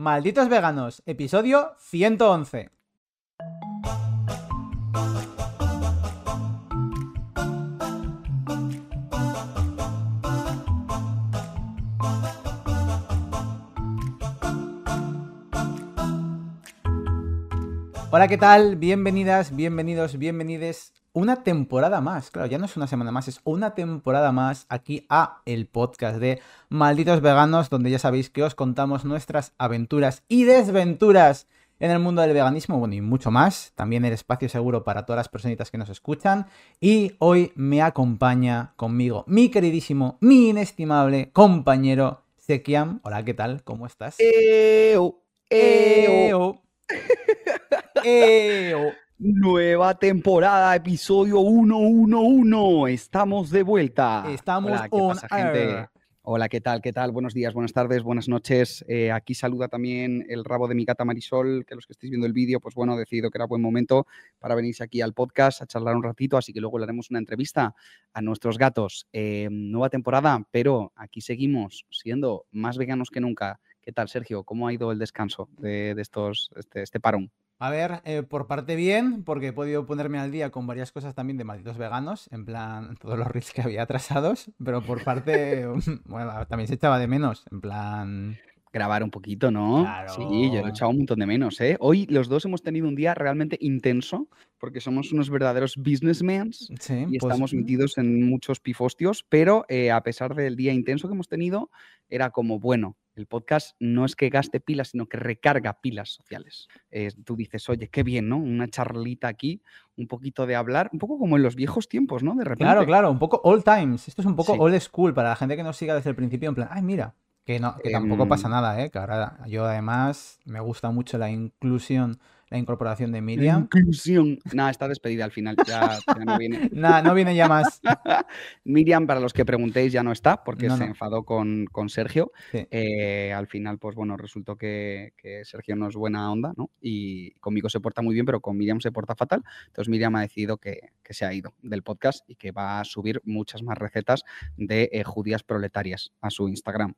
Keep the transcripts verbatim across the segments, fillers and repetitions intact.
Malditos Veganos, episodio ciento once. Hola, ¿qué tal? Bienvenidas, bienvenidos, bienvenides. Una temporada más, claro, ya no es una semana más, es una temporada más aquí a el podcast de Malditos Veganos, donde ya sabéis que os contamos nuestras aventuras y desventuras en el mundo del veganismo, bueno, y mucho más. También el espacio seguro para todas las personitas que nos escuchan. Y hoy me acompaña conmigo mi queridísimo, mi inestimable compañero Sekiam. Hola, ¿qué tal? ¿Cómo estás? ¡Eo! ¡Eo! ¡Eo! ¡Eo! Nueva temporada, episodio ciento once. Estamos de vuelta. Estamos Hola, ¿qué on pasa, air. gente? Hola, ¿qué tal? ¿Qué tal? Buenos días, buenas tardes, buenas noches. Eh, aquí saluda también el rabo de mi gata Marisol, que los que estéis viendo el vídeo, pues bueno, he decidido que era buen momento para venirse aquí al podcast a charlar un ratito, así que luego le haremos una entrevista a nuestros gatos. Eh, nueva temporada, pero aquí seguimos siendo más veganos que nunca. ¿Qué tal, Sergio? ¿Cómo ha ido el descanso de, de estos, este, este parón? A ver, eh, por parte bien, porque he podido ponerme al día con varias cosas también de Malditos Veganos, en plan, todos los reels que había atrasados, pero por parte, bueno, también se echaba de menos, en plan... Grabar un poquito, ¿no? Claro. Sí, yo lo he echado un montón de menos, ¿eh? Hoy los dos hemos tenido un día realmente intenso, porque somos unos verdaderos businessmen Sí, y pues... estamos metidos en muchos pifostios, pero eh, a pesar del día intenso que hemos tenido, era como, bueno, el podcast no es que gaste pilas, sino que recarga pilas sociales. Eh, tú dices, oye, qué bien, ¿no? Una charlita aquí, un poquito de hablar, un poco como en los viejos tiempos, ¿no? De repente. Claro, claro, un poco old times. Esto es un poco Sí. old school para la gente que nos siga desde el principio, en plan, ay, mira, que, no, que tampoco Em, pasa nada, ¿eh? Que ahora yo además me gusta mucho la inclusión, la incorporación de La Miriam. inclusión. Nada, está despedida al final, ya, ya no viene. Nada, no viene ya más. Miriam, para los que preguntéis, ya no está porque No, se no. enfadó con, con Sergio. Sí. Eh, al final, pues bueno, resultó que, que Sergio no es buena onda, ¿no? Y conmigo se porta muy bien, pero con Miriam se porta fatal. Entonces Miriam ha decidido que, que se ha ido del podcast y que va a subir muchas más recetas de eh, judías proletarias a su Instagram.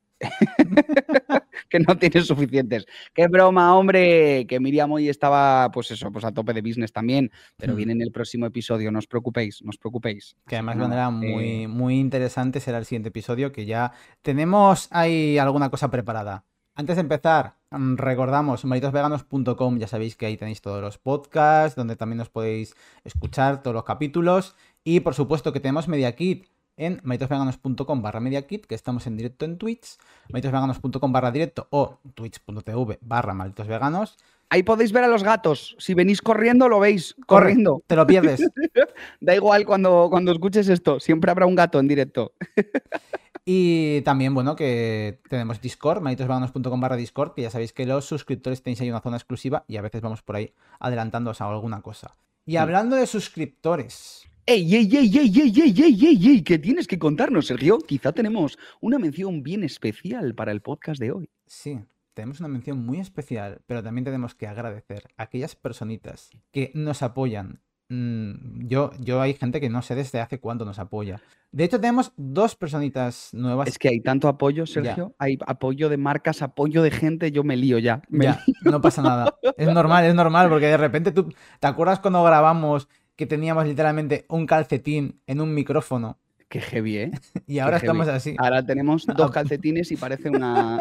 Que no tiene suficientes. ¡Qué broma, hombre! Que Miriam hoy estaba, pues eso, pues a tope de business también, pero Hmm. viene en el próximo episodio, no os preocupéis, no os preocupéis. Que Así además que nada, vendrá eh, muy, muy interesante, será el siguiente episodio, que ya tenemos ahí alguna cosa preparada. Antes de empezar, mm, recordamos malditos veganos punto com, ya sabéis que ahí tenéis todos los podcasts, donde también os podéis escuchar todos los capítulos. Y por supuesto que tenemos MediaKit en malditos veganos punto com barra MediaKit, que estamos en directo en Twitch, malditos veganos punto com barra directo o twitch punto tv barra malditosveganos. ahí podéis ver a los gatos. Si venís corriendo, lo veis, Corre, corriendo. te lo pierdes. Da igual cuando, cuando escuches esto, siempre habrá un gato en directo. Y también, bueno, que tenemos Discord, malditos veganos punto com barra Discord, que ya sabéis que los suscriptores tenéis ahí una zona exclusiva y a veces vamos por ahí adelantándoos a alguna cosa. Y hablando de suscriptores... ¡Ey, ey, ey, ey, ey, ey, ey, ey, ey! ¿Qué tienes que contarnos, Sergio? Quizá tenemos una mención bien especial para el podcast de hoy. Sí, tenemos una mención muy especial, pero también tenemos que agradecer a aquellas personitas que nos apoyan. Mm, yo, yo hay gente que no sé desde hace cuánto nos apoya. De hecho, tenemos dos personitas nuevas. Es que hay tanto apoyo, Sergio. Ya. Hay apoyo de marcas, apoyo de gente. Yo me lío ya. Me Ya, lío. no pasa nada. Es normal, es normal, porque de repente tú... ¿Te acuerdas cuando grabamos que teníamos literalmente un calcetín en un micrófono? Qué heavy, ¿eh? Y ahora Qué estamos heavy. así. Ahora tenemos dos calcetines y parece una...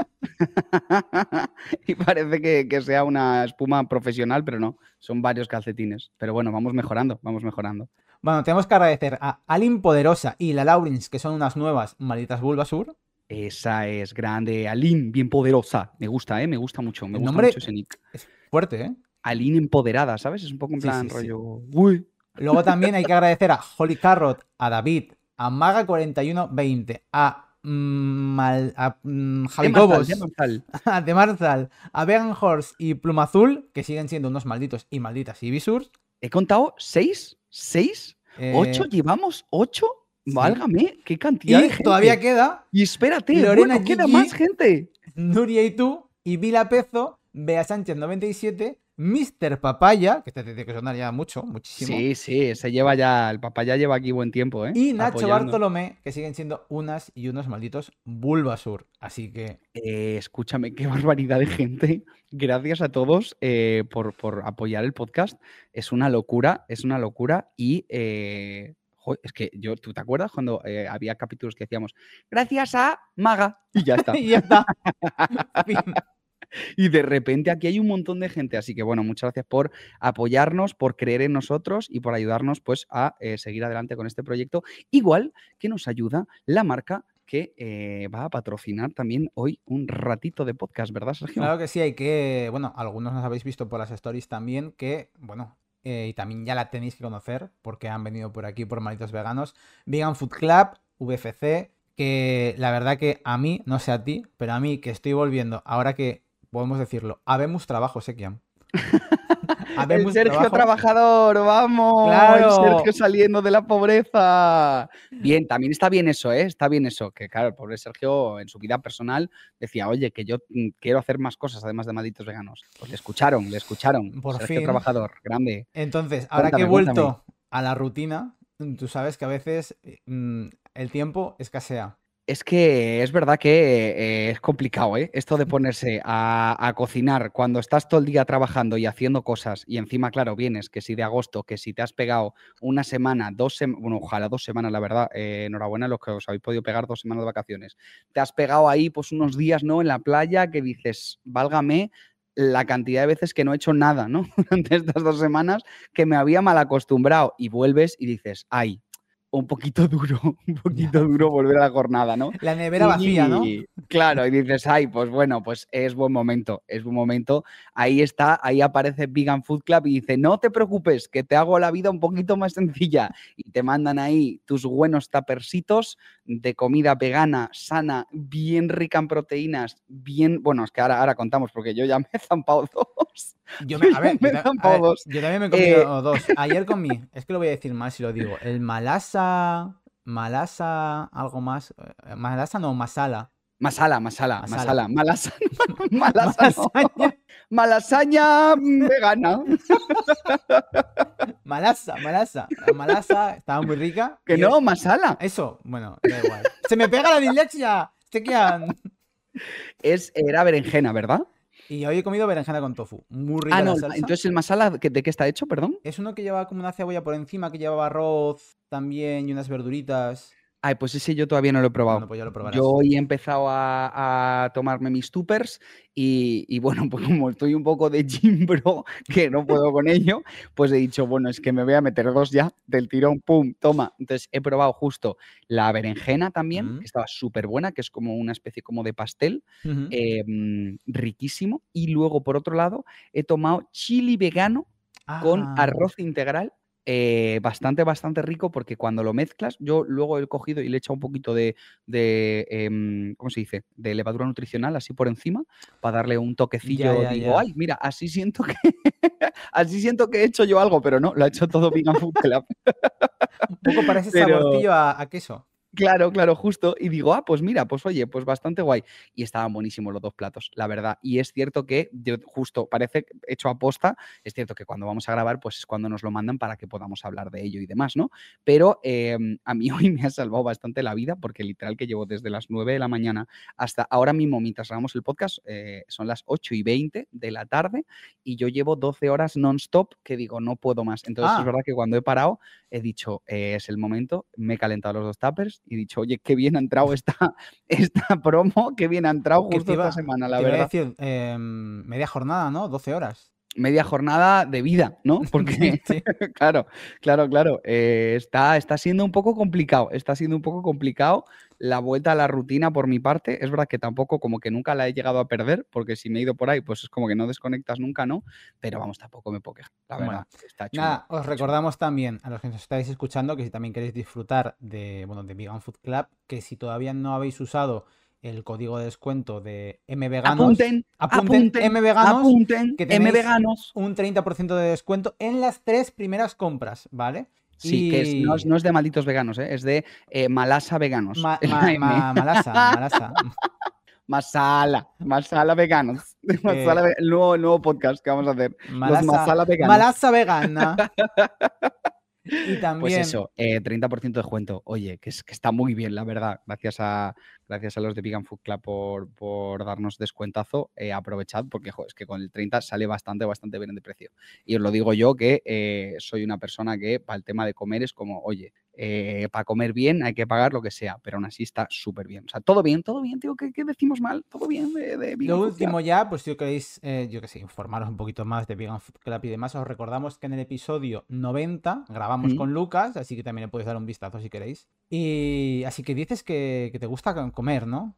y parece que, que sea una espuma profesional, pero no. Son varios calcetines. Pero bueno, vamos mejorando, vamos mejorando. Bueno, tenemos que agradecer a Alin Poderosa y la Laurins, que son unas nuevas malditas Bulbasur. Esa es grande. Aline, bien poderosa. Me gusta, ¿eh? Me gusta mucho. Me El gusta nombre mucho ese nick. es fuerte, ¿eh? Aline empoderada, ¿sabes? Es un poco en Sí, plan sí, sí. rollo... Uy. Luego también hay que agradecer a Holy Carrot, a David, a Maga cuarenta y uno veinte, a, mm, Mal, a mm, Javi De Marzal, Cobos, de Marzal. a De Marzal, a Vegan Horse y Pluma Azul, que siguen siendo unos malditos y malditas Ibisurs. He contado seis, seis, Eh, ocho, llevamos ocho. sí. Válgame, qué cantidad de Y gente. todavía queda Y espérate, Lorena bueno, queda Gigi, más gente. Nuria y tú, y Vila Pezo, Bea Sánchez noventa y siete, míster Papaya, que este tiene que sonar ya mucho, muchísimo. Sí, sí, se lleva ya, el Papaya lleva aquí buen tiempo, ¿eh? Y Nacho Apoyando. Bartolomé, que siguen siendo unas y unos malditos Bulbasur. Así que Eh, escúchame, qué barbaridad de gente. Gracias a todos eh, por, por apoyar el podcast. Es una locura, es una locura. Y eh, jo, es que yo, ¿tú te acuerdas cuando eh, había capítulos que decíamos gracias a Maga? Y ya está. y ya está. Fin. Y de repente aquí hay un montón de gente. Así que bueno, muchas gracias por apoyarnos, por creer en nosotros y por ayudarnos pues a eh, seguir adelante con este proyecto. Igual que nos ayuda la marca que eh, va a patrocinar también hoy un ratito de podcast, ¿verdad, Sergio? Claro que sí, hay que, bueno, algunos nos habéis visto por las stories también, que, bueno, eh, y también ya la tenéis que conocer, porque han venido por aquí por Malditos Veganos, Vegan Food Club, V F C, que la verdad que a mí, no sé a ti, pero a mí que estoy volviendo, ahora que podemos decirlo, habemos trabajo, Sekian. El Sergio trabajo. Trabajador, vamos, claro. El Sergio saliendo de la pobreza. Bien, también está bien eso, ¿eh? Está bien eso, que claro, el pobre Sergio en su vida personal decía, oye, que yo quiero hacer más cosas además de Malditos Veganos. Pues le escucharon, le escucharon. Por Sergio fin. Trabajador, grande. Entonces, ahora cuéntame, que he vuelto cuéntame. a la rutina, tú sabes que a veces mmm, el tiempo escasea. Es que es verdad que eh, es complicado, ¿eh? Esto de ponerse a, a cocinar cuando estás todo el día trabajando y haciendo cosas y encima, claro, vienes, que si de agosto, que si te has pegado una semana, dos semanas, bueno, ojalá dos semanas, la verdad, eh, enhorabuena a los que os habéis podido pegar dos semanas de vacaciones. Te has pegado ahí pues unos días, ¿no? En la playa que dices, válgame la cantidad de veces que no he hecho nada, ¿no? Durante estas dos semanas que me había mal acostumbrado y vuelves y dices, ay, un poquito duro, un poquito ya. duro volver a la jornada, ¿no? La nevera y, vacía, ¿no? Claro, y dices, ay, pues bueno, pues es buen momento, es buen momento. Ahí está, ahí aparece Vegan Food Club y dice, no te preocupes, que te hago la vida un poquito más sencilla. Y te mandan ahí tus buenos tapercitos de comida vegana, sana, bien rica en proteínas, bien... Bueno, es que ahora, ahora contamos, porque yo ya me he zampado dos. Yo, me, a ver, yo, ta a ver, yo también me he comido eh... dos. Ayer comí, es que lo voy a decir mal si lo digo, el malasa, malasa, algo más, malasa no, masala. Masala, masala, masala, malasa, malasa, malasaña. No. Malasaña vegana. Malasa, malasa, malasa, estaba muy rica. Que no, es... masala. Eso, bueno, da igual. Se me pega la dislexia. ¿Te quedan? Es, era berenjena, ¿verdad? Y hoy he comido berenjena con tofu. Muy rica ah, no, la salsa. Entonces el masala, ¿de qué está hecho, perdón? Es uno que lleva como una cebolla por encima, que llevaba arroz también y unas verduritas. Ay, pues ese yo todavía no lo he probado. Bueno, pues ya lo probarás. Yo hoy he empezado a, a tomarme mis tupers y, y bueno, pues como estoy un poco de gym bro, que no puedo con ello, pues he dicho, bueno, es que me voy a meter dos ya, del tirón, pum, toma. Entonces he probado justo la berenjena también, uh-huh. que estaba súper buena, que es como una especie como de pastel, uh-huh. eh, riquísimo. Y luego, por otro lado, he tomado chili vegano ah. con arroz integral. Eh, bastante, bastante rico porque cuando lo mezclas, yo luego he cogido y le he echado un poquito de, de eh, ¿cómo se dice? De levadura nutricional así por encima para darle un toquecillo. Ya, ya, digo, ya. Ay, mira, así siento que así siento que he hecho yo algo, pero no, lo ha hecho todo Vegan Food Club. Un poco parece pero... saborcillo a, a queso. Claro, claro, justo. Y digo, ah, pues mira, pues oye, pues bastante guay. Y estaban buenísimos los dos platos, la verdad. Y es cierto que, yo, justo, parece hecho a posta, es cierto que cuando vamos a grabar, pues es cuando nos lo mandan para que podamos hablar de ello y demás, ¿no? Pero eh, a mí hoy me ha salvado bastante la vida porque literal que llevo desde las nueve de la mañana hasta ahora mismo, mientras grabamos el podcast, eh, son las ocho y veinte de la tarde y yo llevo doce horas non-stop que digo, no puedo más. Entonces ah. es verdad que cuando he parado, he dicho, eh, es el momento, me he calentado los dos tuppers y he dicho, oye, qué bien ha entrado esta, esta promo, qué bien ha entrado justo iba, esta semana, la te verdad. Iba a decir, eh, media jornada, ¿no? doce horas. Media jornada de vida, ¿no? Porque, sí. claro, claro, claro, eh, está, está siendo un poco complicado, está siendo un poco complicado la vuelta a la rutina por mi parte. Es verdad que tampoco, como que nunca la he llegado a perder, porque si me he ido por ahí, pues es como que no desconectas nunca, ¿no? Pero vamos, tampoco me puedo quejar, la verdad. Bueno, está chulo, nada, os está recordamos chulo. También a los que nos estáis escuchando que si también queréis disfrutar de, bueno, de Vegan Food Club, que si todavía no habéis usado el código de descuento de mveganos, apunten, apunten, apunten mveganos, apunten, que tenéis mveganos. un treinta por ciento de descuento en las tres primeras compras, ¿vale? Sí, y... que es, no, es, no es de malditos veganos, ¿eh? Es de eh, malasa veganos. Ma, ma, ma, malasa, malasa. Masala, masala veganos. Masala Eh, ve- el, nuevo, el nuevo podcast que vamos a hacer. Los Malasa, masala veganos. malasa vegana. Y Pues también, eso, eh, treinta por ciento de descuento. Oye, que, es, que está muy bien, la verdad. Gracias a, gracias a los de Vegan Food Club por, por darnos descuentazo. Eh, aprovechad porque jo, es que con el treinta sale bastante, bastante bien de precio. Y os lo digo yo que eh, soy una persona que para el tema de comer es como, oye, eh, para comer bien hay que pagar lo que sea, pero aún así está súper bien. O sea, todo bien, todo bien, tío, ¿qué, qué decimos mal? Todo bien de, de Vegan lo Food Club. último ya, pues si os queréis, eh, yo que sé, informaros un poquito más de Vegan Food Club y demás, os recordamos que en el episodio noventa grabamos Mm. con Lucas, así que también le podéis dar un vistazo si queréis. Y así que dices que, que te gusta comer, ¿no?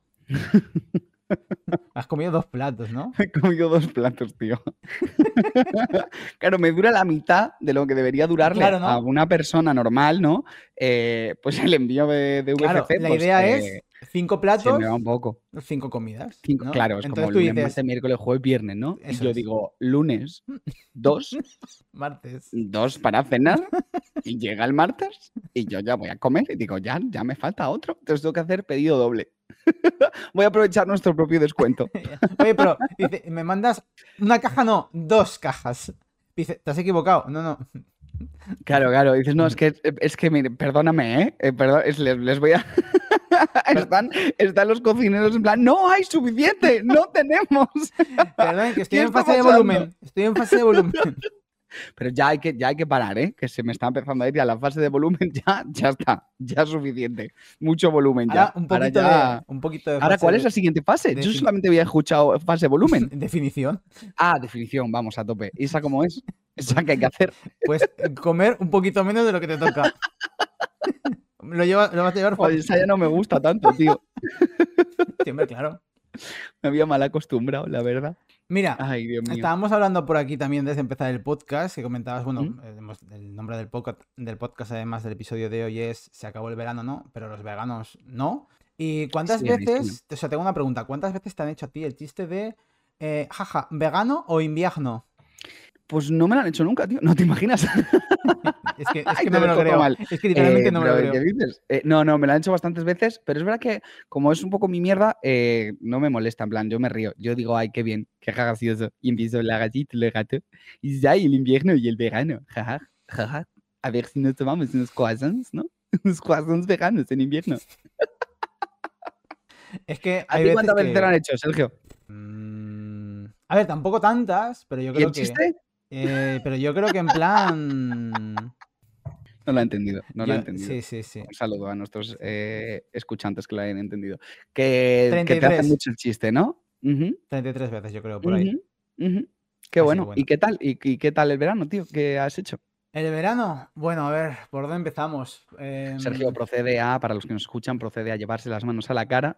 Has comido dos platos, ¿no? He comido dos platos, tío. Claro, me dura la mitad de lo que debería durarle Claro, ¿no? a una persona normal, ¿no? Eh, pues el envío de, de Claro, V F C, la pues idea eh, es cinco se platos, me va un poco. cinco comidas, Cinco, ¿no? claro, es como Entonces tú lunes, dices, martes, miércoles, jueves, viernes, ¿no? Y eso yo es, digo, lunes, dos, martes. dos para cenar, y llega el martes, y yo ya voy a comer, y digo, ya, ya me falta otro. Entonces tengo que hacer pedido doble. Voy a aprovechar nuestro propio descuento. Oye, pero dice, me mandas una caja, no, dos cajas. Dice, ¿te has equivocado? No, no. Claro, claro. Dices, no, es que, es que mire, perdóname, ¿eh? Eh, perdón, es- les, les voy a. están, están los cocineros en plan, no hay suficiente, no tenemos. Perdón, que estoy ¿Qué en está fase de pasando? volumen. Estoy en fase de volumen. Pero ya hay que, ya hay que parar, ¿eh? Que se me está empezando a ir a la fase de volumen, ya, ya está, ya es suficiente. Mucho volumen Ahora ya. un Ahora poquito ya. de. Un poquito de Ahora, fase ¿cuál es de, la siguiente fase? Yo defini- solamente había escuchado fase volumen. definición. Ah, definición, vamos a tope. ¿Y esa cómo es? ¿Esa que hay que hacer? Pues comer un poquito menos de lo que te toca. Lo, lleva, lo vas a llevar Joder, fácil. esa ya no me gusta tanto, tío. Sí, hombre, claro. Me había mal acostumbrado, la verdad. Mira, Ay, Dios mío. estábamos hablando por aquí también desde empezar el podcast, que comentabas, bueno, ¿Mm? eh, hemos- el nombre del podcast, del podcast, además del episodio de hoy es Se acabó el verano, ¿no? Pero los veganos no. ¿Y cuántas Sí, ahí sí, ¿no? veces, o sea, tengo una pregunta, ¿cuántas veces te han hecho a ti el chiste de, eh, jaja, vegano o invierno? Pues no me lo han hecho nunca, tío. ¿No te imaginas? Es que, es Ay, que te no me lo dejo todo creo. mal. Es que literalmente Eh, no me lo pero, ¿qué creo. dices? Eh, no, no, me lo han hecho bastantes veces, pero es verdad que como es un poco mi mierda, eh, no me molesta, en plan, yo me río. Yo digo, ay, qué bien, qué gracioso. Y empiezo la gatita, el gato. Y ya, y el invierno y el verano. Jaja, jaja. A ver si nos tomamos unos croissants, ¿no? Unos croissants veganos en invierno. Es que ¿A hay ti veces cuántas veces te lo han que... hecho, Sergio? mm, a ver, tampoco tantas, pero yo ¿Y el creo que... chiste? eh, pero yo creo que en plan... No lo ha entendido, no lo ha Yo, entendido. sí, sí, sí. Un saludo a nuestros eh, escuchantes que lo hayan entendido. Que, que te treinta y tres. hacen mucho el chiste, ¿no? Ujú, treinta y tres veces, yo creo, por ahí. ujú, ujú. Qué Así que bueno. bueno. ¿Y qué tal? ¿Y, y qué tal el verano, tío? ¿Qué has hecho? El verano, bueno, a ver, ¿por dónde empezamos? Sergio Em, procede a, para los que nos escuchan, procede a llevarse las manos a la cara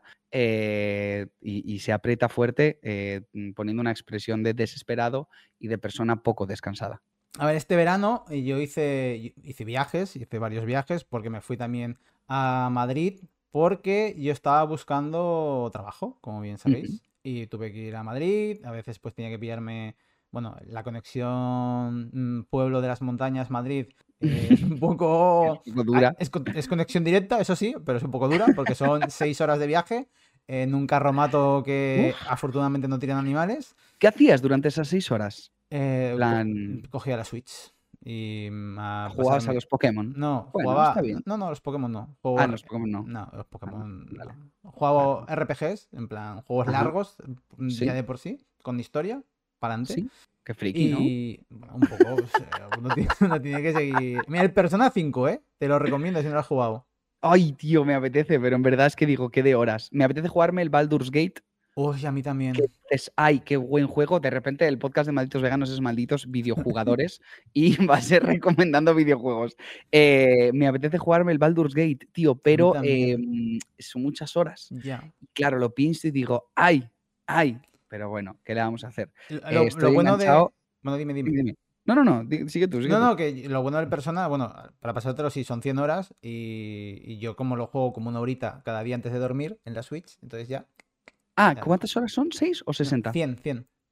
eh, y, y se aprieta fuerte eh, mm, poniendo una expresión de desesperado y de persona poco descansada. a ver, este verano eh, yo hice, hice viajes, hice varios viajes, porque me fui también a Madrid, porque yo estaba buscando trabajo, como bien Ujú. sabéis, y tuve que ir a Madrid, a veces pues tenía que pillarme, bueno, la conexión mm, Pueblo de las Montañas, Madrid, eh, es un poco... Un poco ah, dura. Es, con- es conexión directa, eso sí, pero es un poco dura, porque son seis horas de viaje en un carromato que Uf. afortunadamente no tiran animales. ¿Qué hacías durante esas seis horas? Eh, co- Plan, cogía la Switch y mm, a jugabas a pasarme. los Pokémon. No, Bueno, jugaba. está No, bien. no, no, los Pokémon no. Juego Ah, R- los Pokémon no. No, los Ah, Pokémon vale. no. Juego Vale. R P Gs, en plan, juegos Ajá. largos, mm, ya Sí, de por sí, con historia, para adelante. sí. Qué friki, ¿no? Y bueno, un poco, o sea, uno tiene, uno tiene que seguir. Mira, el Persona cinco, ¿eh? Te lo recomiendo si no lo has jugado. Ay, tío, me apetece, pero en verdad es que digo, qué de horas. Me apetece jugarme el Baldur's Gate. Uy, a mí Que también. dices, ay, qué buen juego. De repente el podcast de Malditos Veganos es Malditos Videojugadores y va a ser recomendando videojuegos. Eh, me apetece jugarme el Baldur's Gate, tío, A mí pero también. em, son muchas horas. Ya. Claro, lo pienso y digo, ay, ay. Pero bueno, ¿qué le vamos a hacer? Lo, Eh, lo estoy bueno de. enganchado. Bueno, dime, dime. Dime, dime. No, no, no, di- sigue tú, sigue No, tú. no, que lo bueno del Persona, bueno, para pasártelo sí son cien horas y, y yo como lo juego como una horita cada día antes de dormir en la Switch, entonces ya, Ah, ya. ¿cuántas horas son? ¿Seis o No, sesenta? cien, cien.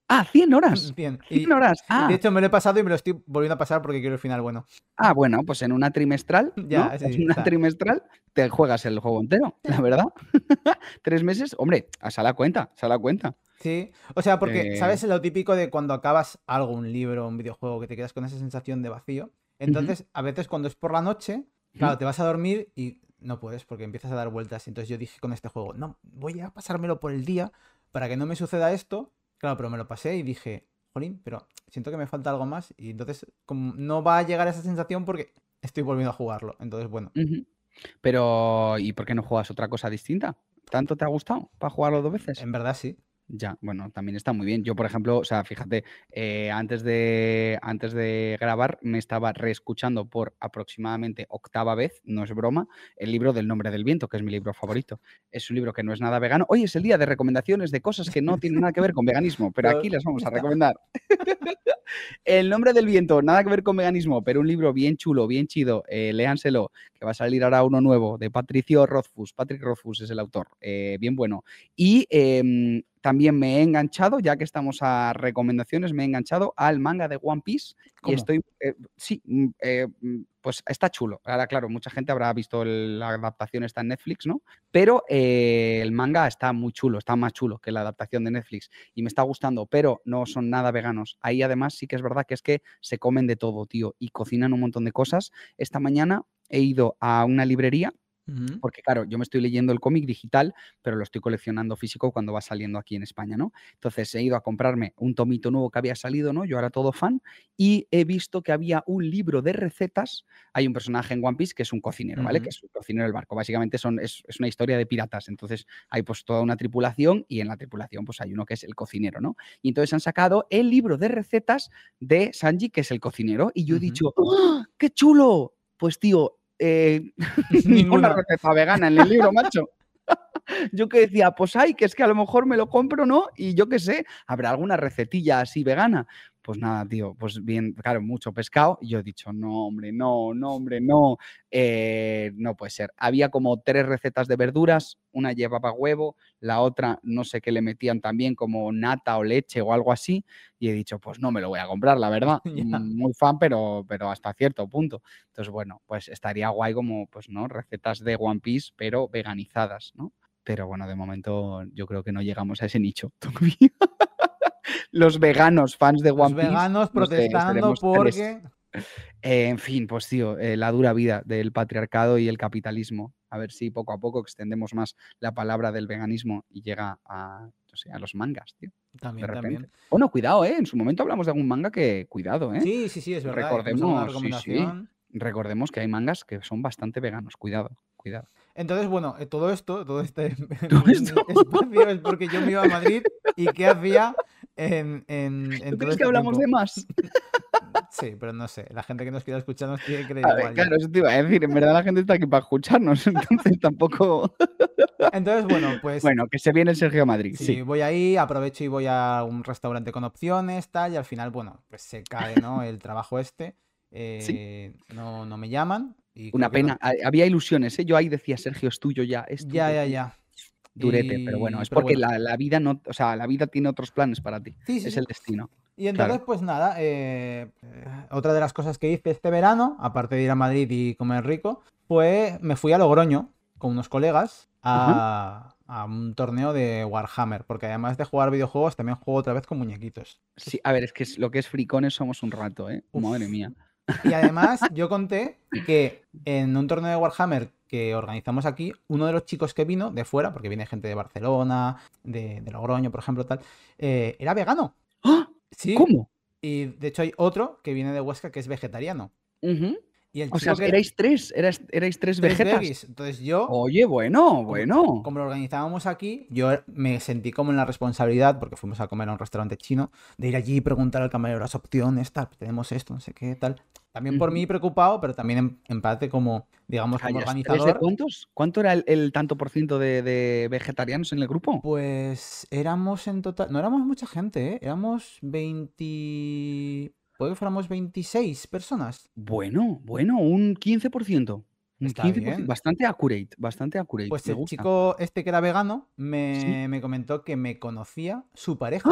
Ah, cien horas. cien. cien Y horas. de Ah, hecho me lo he pasado y me lo estoy volviendo a pasar porque quiero el final bueno. ah, bueno, pues en una trimestral, ¿no? Ya, sí, En una está. trimestral te juegas el juego entero, la verdad. Tres meses, hombre, a sala cuenta, sala cuenta. Sí, o sea, porque, Eh, ¿sabes lo típico de cuando acabas algo, un libro, un videojuego, que te quedas con esa sensación de vacío? ujú, Entonces, a veces cuando es por la noche, ujú, claro, te vas a dormir y no puedes porque empiezas a dar vueltas. Entonces yo dije con este juego, no, voy a pasármelo por el día para que no me suceda esto. Claro, pero me lo pasé y dije, jolín, pero siento que me falta algo más. Y entonces, como no va a llegar esa sensación porque estoy volviendo a jugarlo. Entonces, bueno, ujú. Pero, ¿y por qué no juegas otra cosa distinta? ¿Tanto te ha gustado para jugarlo dos veces? en verdad sí. Ya, bueno, también está muy bien. Yo, por ejemplo, o sea, fíjate, eh, antes de, antes de grabar me estaba reescuchando por aproximadamente octava vez, no es broma, el libro del Nombre del Viento, que es mi libro favorito. Es un libro que no es nada vegano. Hoy es el día de recomendaciones de cosas que no tienen nada que ver con veganismo, pero aquí Pero las vamos a está. recomendar. El Nombre del Viento, nada que ver con veganismo, pero un libro bien chulo, bien chido, eh, léanselo, que va a salir ahora uno nuevo, de Patricio Rothfuss. Patrick Rothfuss es el autor, eh, bien bueno. Y eh, también me he enganchado, ya que estamos a recomendaciones, me he enganchado al manga de One Piece y ¿Cómo? estoy, eh, sí, mm, eh, mm, pues está chulo. Ahora, claro, mucha gente habrá visto el- la adaptación, está en Netflix, ¿no? Pero eh, el manga está muy chulo, está más chulo que la adaptación de Netflix y me está gustando, pero no son nada veganos. Ahí además sí que es verdad que es que se comen de todo, tío, y cocinan un montón de cosas. Esta mañana he ido a una librería Ujú. porque claro, yo me estoy leyendo el cómic digital, pero lo estoy coleccionando físico cuando va saliendo aquí en España, ¿no? Entonces he ido a comprarme un tomito nuevo que había salido, ¿no? Yo era todo fan y he visto que había un libro de recetas. Hay un personaje en One Piece que es un cocinero, ¿vale? Que Ujú. es un cocinero del barco. Básicamente son, es, es una historia de piratas. Entonces hay pues toda una tripulación y en la tripulación pues hay uno que es el cocinero, ¿no? Y entonces han sacado el libro de recetas de Sanji, que es el cocinero, y yo he Ujú. dicho, ¡ah! ¡Qué chulo! Pues tío, eh, ni una Ninguna. receta vegana en el libro, macho. Yo que decía, pues hay, que es que a lo mejor me lo compro, ¿no? Y yo qué sé, habrá alguna recetilla así vegana. Pues nada, tío, pues bien, claro, mucho pescado. Y yo he dicho, no, hombre, no, no, hombre, no. Eh, no puede ser. Había como tres recetas de verduras, una llevaba huevo, la otra no sé qué le metían también como nata o leche o algo así. Y he dicho, pues no me lo voy a comprar, la verdad. Ya. Mm, Muy fan, pero, pero hasta cierto punto. Entonces, bueno, pues estaría guay como, pues, ¿no? Recetas de One Piece, pero veganizadas, ¿no? Pero bueno, de momento yo creo que no llegamos a ese nicho todavía. Los veganos fans de Los One Piece, veganos no sé, protestando seremos tres. porque... Eh, en fin, pues tío, eh, la dura vida del patriarcado y el capitalismo. A ver si poco a poco extendemos más la palabra del veganismo y llega a, no sé, a los mangas, tío. De También, repente. también. Bueno, cuidado, ¿eh? En su momento hablamos de algún manga que, cuidado, ¿eh? Sí, sí, sí, es verdad. Hicimos alguna Recordemos, sí, sí. recomendación. Recordemos que hay mangas que son bastante veganos. Cuidado, cuidado. Entonces, bueno, eh, todo esto, todo este Todo esto. espacio es porque yo me iba a Madrid y qué hacía en, en, en ¿Tú todo crees que este hablamos de tiempo. más? Sí, pero no sé. La gente que nos quiera escuchar nos tiene que creer A ver, igual ya. claro, eso te iba a decir. En verdad la gente está aquí para escucharnos, entonces tampoco. Entonces, bueno, pues Bueno, que se viene el Sergio a Madrid, sí, sí. voy ahí, aprovecho y voy a un restaurante con opciones, tal, y al final, bueno, pues se cae, ¿no? El trabajo este. Sí. eh, no, no me llaman y creo Una que pena. no. Ha- Había ilusiones, ¿eh? Yo ahí decía, Sergio, es tuyo ya, es Ya, tuyo, ya, tío. ya. Durete, pero bueno, Y, es pero porque bueno, la, la vida no, o sea, la vida tiene otros planes para ti. sí, sí, Es sí. el destino. Y entonces, Claro. pues nada, eh, eh, otra de las cosas que hice este verano, aparte de ir a Madrid y comer rico, fue me fui a Logroño con unos colegas Ajá. a, a un torneo de Warhammer, porque además de jugar videojuegos, también juego otra vez con muñequitos. Sí, a ver, es que es- lo que es fricones somos un rato, ¿eh? Madre Uf. mía. Y además, yo conté que en un torneo de Warhammer que organizamos aquí, uno de los chicos que vino de fuera, porque viene gente de Barcelona, de, de Logroño, por ejemplo, tal, eh, era vegano. ¡Ah! Sí, ¿Cómo? y de hecho hay otro que viene de Huesca que es vegetariano. Ujú. Y el O sea, chico que... erais tres, erais, erais tres Tres vegetas. veggies. Entonces yo, Oye, bueno, como, bueno. como lo organizábamos aquí, yo me sentí como en la responsabilidad, porque fuimos a comer a un restaurante chino, de ir allí y preguntar al camarero las opciones, tal, tenemos esto, no sé qué, tal. También por Ujú. mí preocupado, pero también en, en parte como, digamos, como Callas, ¿tres de organizador. cuántos? ¿Cuánto era el, el tanto por ciento de, de vegetarianos en el grupo? Pues éramos en total, no éramos mucha gente, ¿eh? Éramos veinte... Puede que fuéramos veintiséis personas. Bueno, bueno, un quince por ciento. Un Está quince por ciento. bien. Bastante accurate, bastante accurate. Pues Me el gusta. chico este que era vegano Sí. me, me comentó que me conocía su pareja ¡Ah!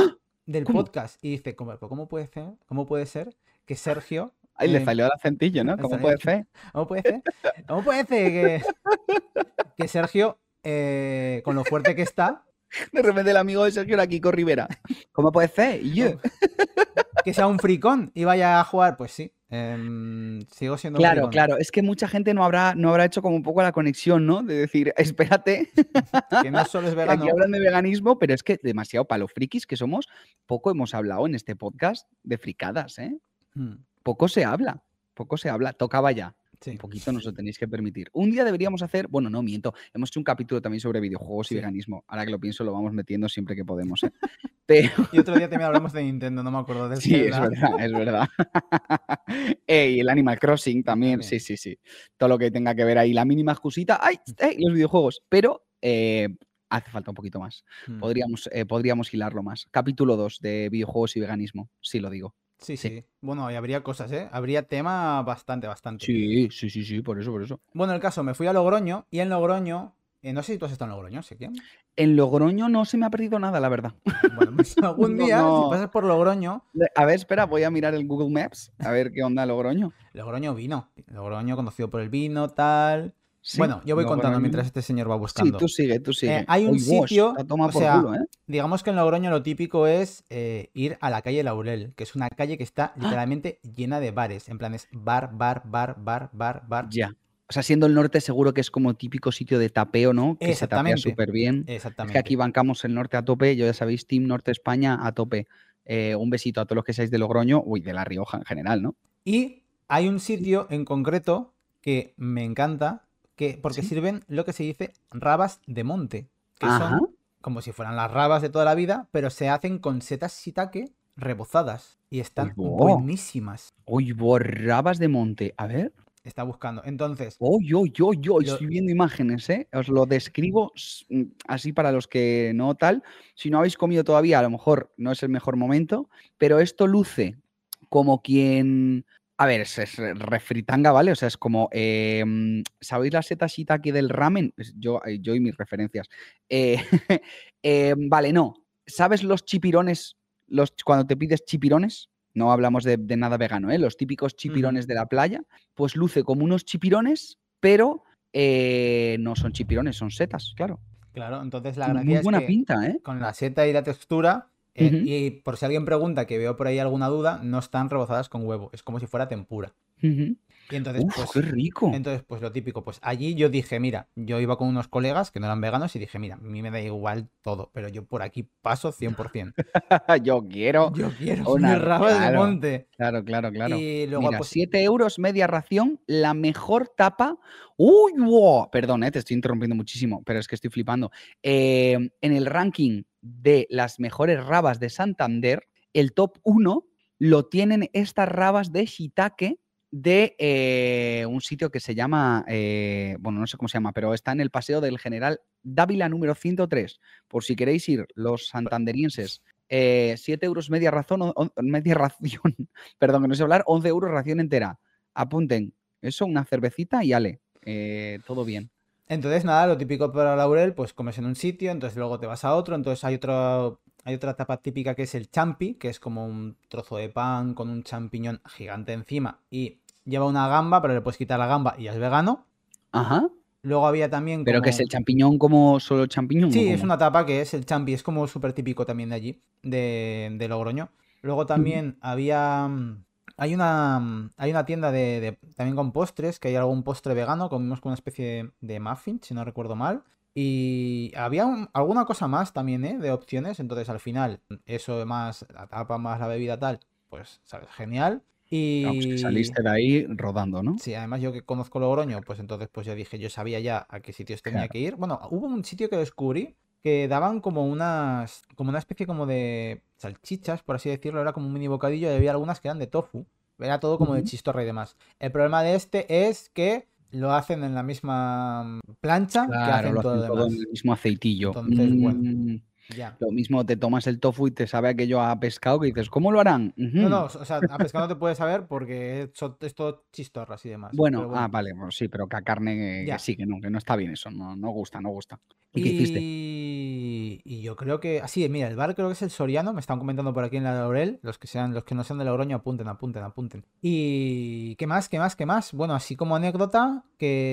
del ¿Cómo? podcast. Y dice, ¿cómo, cómo puede ser? ¿Cómo puede ser que Sergio... Ay, le eh, salió el acentillo, ¿no? ¿Cómo puede ser? ¿Cómo puede ser? ¿Cómo puede ser que, que Sergio, eh, con lo fuerte que está, De repente el amigo de Sergio era Kiko Rivera. ¿Cómo puede ser? Y yo. que sea un fricón y vaya a jugar? Pues sí, em, sigo siendo un Claro, fricón. claro. Es que mucha gente no habrá, no habrá hecho como un poco la conexión, ¿no? De decir, espérate, Que no solo es que aquí vegano. hablan de veganismo, pero es que demasiado para los frikis que somos, poco hemos hablado en este podcast de fricadas, ¿eh? Hmm, Poco se habla, poco se habla. Tocaba ya. Un Sí, poquito nos lo tenéis que permitir. Un día deberíamos hacer, bueno, no miento, hemos hecho un capítulo también sobre videojuegos y sí. veganismo. Ahora que lo pienso, lo vamos metiendo siempre que podemos, ¿eh? Pero Y otro día también hablamos de Nintendo, no me acuerdo, del sí, es Zelda. verdad, es verdad. Eh, y el Animal Crossing también, También. sí, sí, sí. Todo lo que tenga que ver ahí, la mínima excusita, ¡ay! ¡ay! Los videojuegos. Pero eh, hace falta un poquito más. Hmm. Podríamos, eh, podríamos hilarlo más. Capítulo dos de videojuegos y veganismo, sí lo digo. Sí, Sí. sí. Bueno, y habría cosas, ¿eh? Habría tema bastante, bastante. Sí, sí, sí, sí, por eso, por eso. Bueno, el caso, me fui a Logroño y en Logroño, eh, no sé si tú has estado en Logroño, sé quién. En Logroño no se me ha perdido nada, la verdad. Bueno, pues algún No, día, si no. pasas por Logroño, A ver, espera, voy a mirar el Google Maps, a ver qué onda Logroño. Logroño vino. Logroño conocido por el vino, tal. Sí, Bueno, yo voy contando Logroño. mientras este señor va Sí, buscando. tú sigue, tú Eh, sigue. hay un Uy, vos, sitio, la toma o por sea, culo, ¿eh? digamos que en Logroño lo típico es eh, ir a la calle Laurel, que es una calle que está literalmente llena de bares. En plan, es bar, bar, bar, bar, bar, bar. Ya. O sea, siendo el norte seguro que es como típico sitio de tapeo, ¿no? Que se tapea Exactamente. súper bien. Es que Exactamente. aquí bancamos el norte a tope, yo ya sabéis, Team Norte España a tope. Eh, un besito a todos los que seáis de Logroño, uy, de La Rioja en general, ¿no? Y hay un sitio en concreto que me encanta, que, porque Sí. sirven lo que se dice rabas de monte, que Ajá. son como si fueran las rabas de toda la vida, pero se hacen con setas shiitake rebozadas y están Uy, bo. buenísimas. Uy, borrabas de monte. A ver. Está buscando. Entonces, Uy, uy, uy, uy, lo- estoy viendo imágenes, ¿eh? Os lo describo s- mm, así para los que no tal. Si no habéis comido todavía, a lo mejor no es el mejor momento, pero esto luce como quien... A ver, es, es refritanga, ¿vale? O sea, es como... eh, mm, ¿sabéis la seta shiitake del ramen? Es- Yo, eh, yo y mis referencias. Eh, eh, vale, no. ¿Sabes los chipirones? Los, cuando te pides chipirones, no hablamos de, de nada vegano, ¿eh? Los típicos chipirones Ujú. de la playa, pues luce como unos chipirones, pero eh, no son chipirones, son setas, claro. Claro, entonces la Tiene gracia muy es buena que pinta, ¿eh? con la seta y la textura, eh, Ujú, y por si alguien pregunta, que veo por ahí alguna duda, no están rebozadas con huevo, es como si fuera tempura. ujú. Y entonces, Uf, qué pues, rico. entonces, pues lo típico, pues allí yo dije, mira, yo iba con unos colegas que no eran veganos y dije, mira, a mí me da igual todo, pero yo por aquí paso cien por ciento. Yo quiero Yo quiero una... mis rabas de Claro, monte. claro, claro, claro. Y luego, Mira, pues, siete euros, media ración, la mejor tapa. ¡Uy, wow! Perdón, eh, te estoy interrumpiendo muchísimo, pero es que estoy flipando. Eh, en el ranking de las mejores rabas de Santander, el top uno lo tienen estas rabas de shiitake de eh, un sitio que se llama, eh, bueno, no sé cómo se llama, pero está en el Paseo del General Dávila número ciento tres. Por si queréis ir, los santanderienses. Eh, siete euros media razón, o- o- media ración, perdón, que no sé hablar, once euros ración entera. Apunten, eso, una cervecita y ale, eh, todo bien. entonces nada, lo típico para Laurel, pues comes en un sitio, entonces luego te vas a otro, entonces hay otro, hay otra tapa típica que es el champi, que es como un trozo de pan con un champiñón gigante encima y lleva una gamba, pero le puedes quitar la gamba y ya es vegano. Ajá. Luego había también Pero que es el como... champiñón como solo champiñón o Sí, es cómo. una tapa que es el champi, es como súper típico también de allí, de, de Logroño. Luego Ujú. también había... mm, Hay una, mm, hay una tienda de, de- también con postres, que hay algún postre vegano, comimos con una especie de muffin, si no recuerdo mal. Y había un- alguna cosa más también, ¿eh? De opciones, entonces al final, eso más la tapa más la bebida tal, pues, ¿sabes? Genial. Vamos, que Y... saliste de ahí rodando, ¿no? Sí, además yo que conozco Logroño, pues entonces pues ya dije, yo sabía ya a qué sitios tenía Claro. que ir. Bueno, hubo un sitio que descubrí que daban como unas, como una especie como de salchichas, por así decirlo, era como un mini bocadillo y había algunas que eran de tofu. Era todo como de Ujú. chistorra y demás. El problema de este es que lo hacen en la misma mm, plancha que Claro, hacen lo todo lo hacen todo en demás. el mismo aceitillo. Entonces, bueno, Mm, ya. lo mismo te tomas el tofu y te sabe aquello a pescado que dices, ¿cómo lo harán? No, Ujú. no, o sea, a pescado no te puedes saber porque es, es todo chistorras y demás. Bueno, Pero ah, bueno, vale, pues sí, pero que a carne, eh, que ya. sí, que no, que no está bien eso, no, no gusta, no gusta. ¿Y qué hiciste? Y Y, y yo creo que. Así, mira, el bar creo que es el Soriano, me están comentando por aquí en la Laurel. Los que sean, los que no sean de Logroño, apunten, apunten, apunten. Y. ¿Qué más? ¿Qué más? ¿Qué más? Bueno, así como anécdota,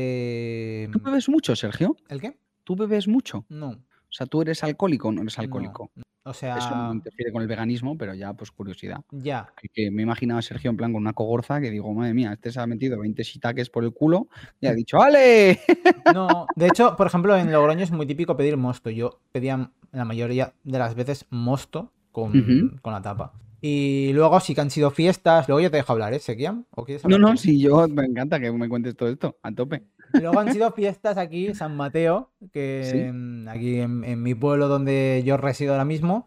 que. ¿Tú bebes mucho, Sergio? ¿El qué? ¿Tú bebes mucho? No, O sea, ¿tú eres alcohólico o no eres no. alcohólico? no. O Eso no sea, interfiere con el veganismo, pero ya, pues curiosidad. ya. Que, que me he imaginado a Sergio en plan con una cogorza que digo, madre mía, este se ha metido veinte shiitakes por el culo y ha dicho, ¡ale! No, de hecho, por ejemplo, en Logroño es muy típico pedir mosto. Yo pedía la mayoría de las veces mosto con, Ujú. con la tapa. Y luego sí que han sido fiestas. Luego yo te dejo hablar, ¿eh, Sekiam? ¿O quieres No, hablar no, tú? sí, yo me encanta que me cuentes todo esto, a tope. Luego han sido fiestas aquí, San Mateo, que Sí, mm, aquí en, en mi pueblo donde yo resido ahora mismo.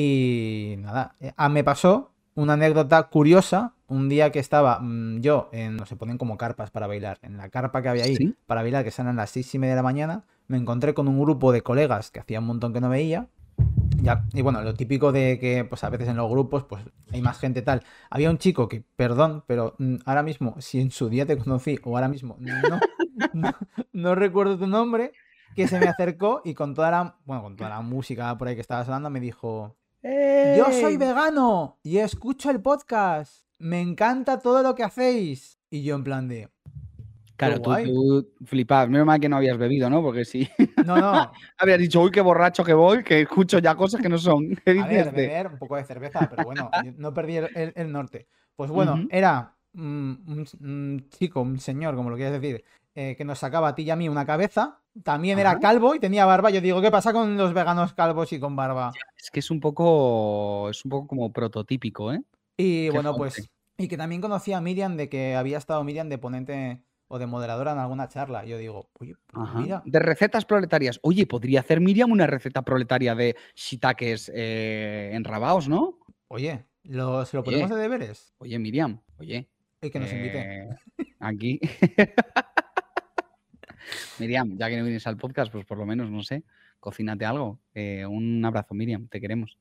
Y nada, eh, ah, me pasó una anécdota curiosa. Un día que estaba mm, yo, en, no se ponen como carpas para bailar. En la carpa que había ahí sí. para bailar, que salen a las seis y media de la mañana, me encontré con un grupo de colegas que hacía un montón que no veía. Ya, y bueno, lo típico de que pues a veces en los grupos pues hay más gente tal. Había un chico que, perdón, pero mm, ahora mismo, si en su día te conocí o ahora mismo no, no, no recuerdo tu nombre, que se me acercó y con toda la, bueno, con toda la música por ahí que estaba sonando me dijo, yo soy ¡Ey! vegano y escucho el podcast, me encanta todo lo que hacéis. Y yo en plan de, qué Claro, tú, guay. tú flipabas. Menos mal que no habías bebido, ¿no? Porque sí. No, no, Habías dicho, uy, qué borracho que voy, que escucho ya cosas que no son. ¿Qué a dice ver, este? beber un poco de cerveza, pero bueno, yo no perdí el, el- el norte. Pues bueno, Ujú. era mm, un, un chico, un señor, como lo quieras decir, eh, que nos sacaba a ti y a mí una cabeza. También era Ajá. calvo y tenía barba. Yo digo, ¿qué pasa con los veganos calvos y con barba? Es que es un poco, es un poco como prototípico, ¿eh? Y Qué bueno, fuerte. pues, y que también conocía a Miriam de que había estado Miriam de ponente o de moderadora en alguna charla. Yo digo, oye, pues Ajá. mira, De recetas proletarias. Oye, podría hacer Miriam una receta proletaria de shiitakes eh, enrabados, ¿no? oye, lo, se lo ponemos Oye, de deberes. oye, Miriam, oye. Y que nos invite. eh, aquí. Miriam, ya que no vienes al podcast, pues por lo menos, no sé, cocínate algo. Eh, un abrazo, Miriam, te queremos.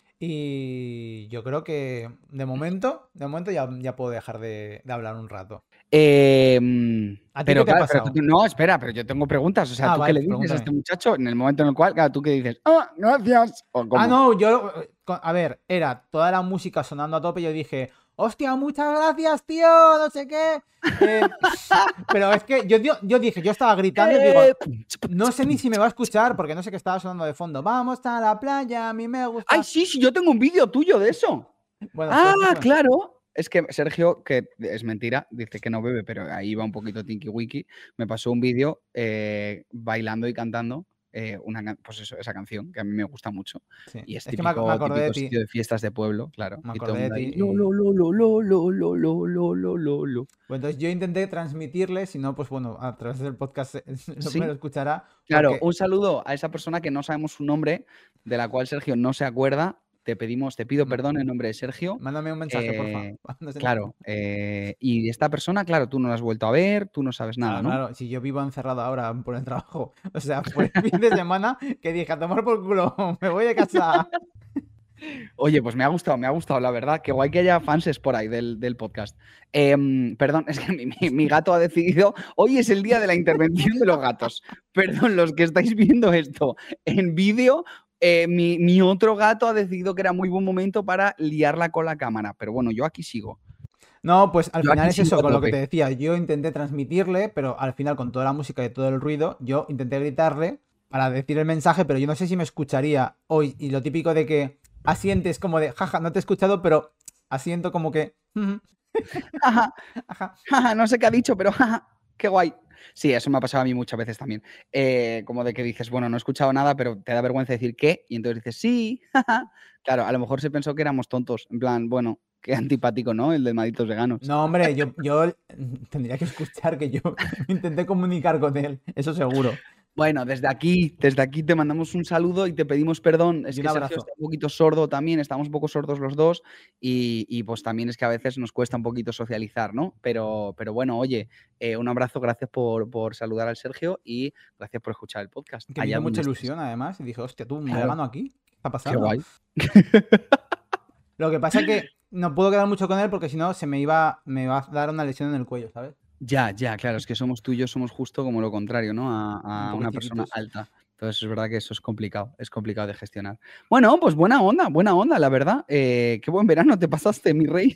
Y yo creo que de momento, de momento ya, ya puedo dejar de, de hablar un rato. Eh, ¿A ti qué pero te ha claro, pero tú- pasado? no, espera, pero yo tengo preguntas. O sea, Ah, ¿tú qué vale, le pues dices a este pregúntame. muchacho en el momento en el cual, claro, tú qué dices? Ah, gracias. ¿O Ah, cómo? no, yo, eh, co- a ver, era toda la música sonando a tope y yo dije, hostia, muchas gracias, tío, no sé qué. Eh, pero es que yo, yo, yo dije, yo estaba gritando y digo, Eh, no sé ni si me va a escuchar porque no sé qué estaba sonando de fondo. Vamos a la playa, a mí me Ay, gusta. sí, sí, yo tengo un vídeo tuyo de eso. Bueno, Ah, pues eso. claro. Es que Sergio, que es mentira, dice que no bebe, pero ahí va un poquito tinky wiki, me pasó un vídeo eh, bailando y cantando eh, una, can- pues eso, esa canción que a mí me gusta mucho. Sí, Y es es que me, ac- me típico, acordé de típico ti. sitio de fiestas de pueblo, claro. Me Y todo acordé el de mundo ti ahí, lo, y... lo, lo, lo, lo, lo, lo, lo, lo, lo, lo, lo. Pues entonces yo intenté transmitirle, si no, pues bueno, a través del podcast eh, lo- me lo Sí, escuchará, claro, porque un saludo a esa persona que no sabemos su nombre, de la cual Sergio no se acuerda. Te pedimos, te pido ma- perdón en nombre de Sergio. mándame un mensaje, porfa. Eh, No sé- claro, eh, y esta persona, claro, tú no la has vuelto a ver, tú no sabes nada, Claro, ¿no? claro, si yo vivo encerrado ahora por el trabajo, o sea, fue el fin de semana que dije, a tomar por culo, me voy de casa. Oye, pues me ha gustado, me ha gustado, la verdad. Qué guay que haya fanses por ahí del, del podcast. Em, perdón, es que mi, mi- mi gato ha decidido. Hoy es el día de la intervención de los gatos. Perdón, los que estáis viendo esto en vídeo, eh, mi, mi otro gato ha decidido que era muy buen momento para liarla con la cámara. Pero bueno, yo aquí sigo. No, pues al Yo final aquí es sigo eso, a con lo que tope. te decía, yo intenté transmitirle, pero al final con toda la música y todo el ruido, yo intenté gritarle para decir el mensaje, pero yo no sé si me escucharía hoy. Y lo típico de que asientes como de, jaja, no te he escuchado, pero asiento como que, "Ujú, Jaja, ajá". jaja, no sé qué ha dicho, pero jaja, qué guay. Sí, eso me ha pasado a mí muchas veces también. Eh, como de que dices, bueno, no he escuchado nada, pero te da vergüenza decir qué, y entonces dices, sí, jaja. Claro, a lo mejor se pensó que éramos tontos. En plan, bueno, qué antipático, ¿no? El de malditos veganos. No, hombre, yo, yo tendría que escuchar que yo intenté comunicar con él, eso seguro. Bueno, desde aquí, desde aquí te mandamos un saludo y te pedimos perdón. Es Y un que Sergio abrazo. está un poquito sordo también, estamos un poco sordos los dos y, y, pues también es que a veces nos cuesta un poquito socializar, ¿no? Pero, pero bueno, oye, eh, un abrazo, gracias por, por saludar al Sergio y gracias por escuchar el podcast. Que me Allá hizo mucha donde estés. ilusión, además, y dije, hostia, tú, un Claro, vegano aquí, ¿qué está qué pasando? guay. Lo que pasa es que no puedo quedar mucho con él porque si no se me iba, me va a dar una lesión en el cuello, ¿sabes? Ya, ya, claro, es que somos tú y yo somos justo como lo contrario, ¿no? A, Un a poco una persona chiquitos. alta. Entonces es verdad que eso es complicado, es complicado de gestionar. Bueno, pues buena onda, buena onda, la verdad. Eh, qué buen verano te pasaste, mi rey.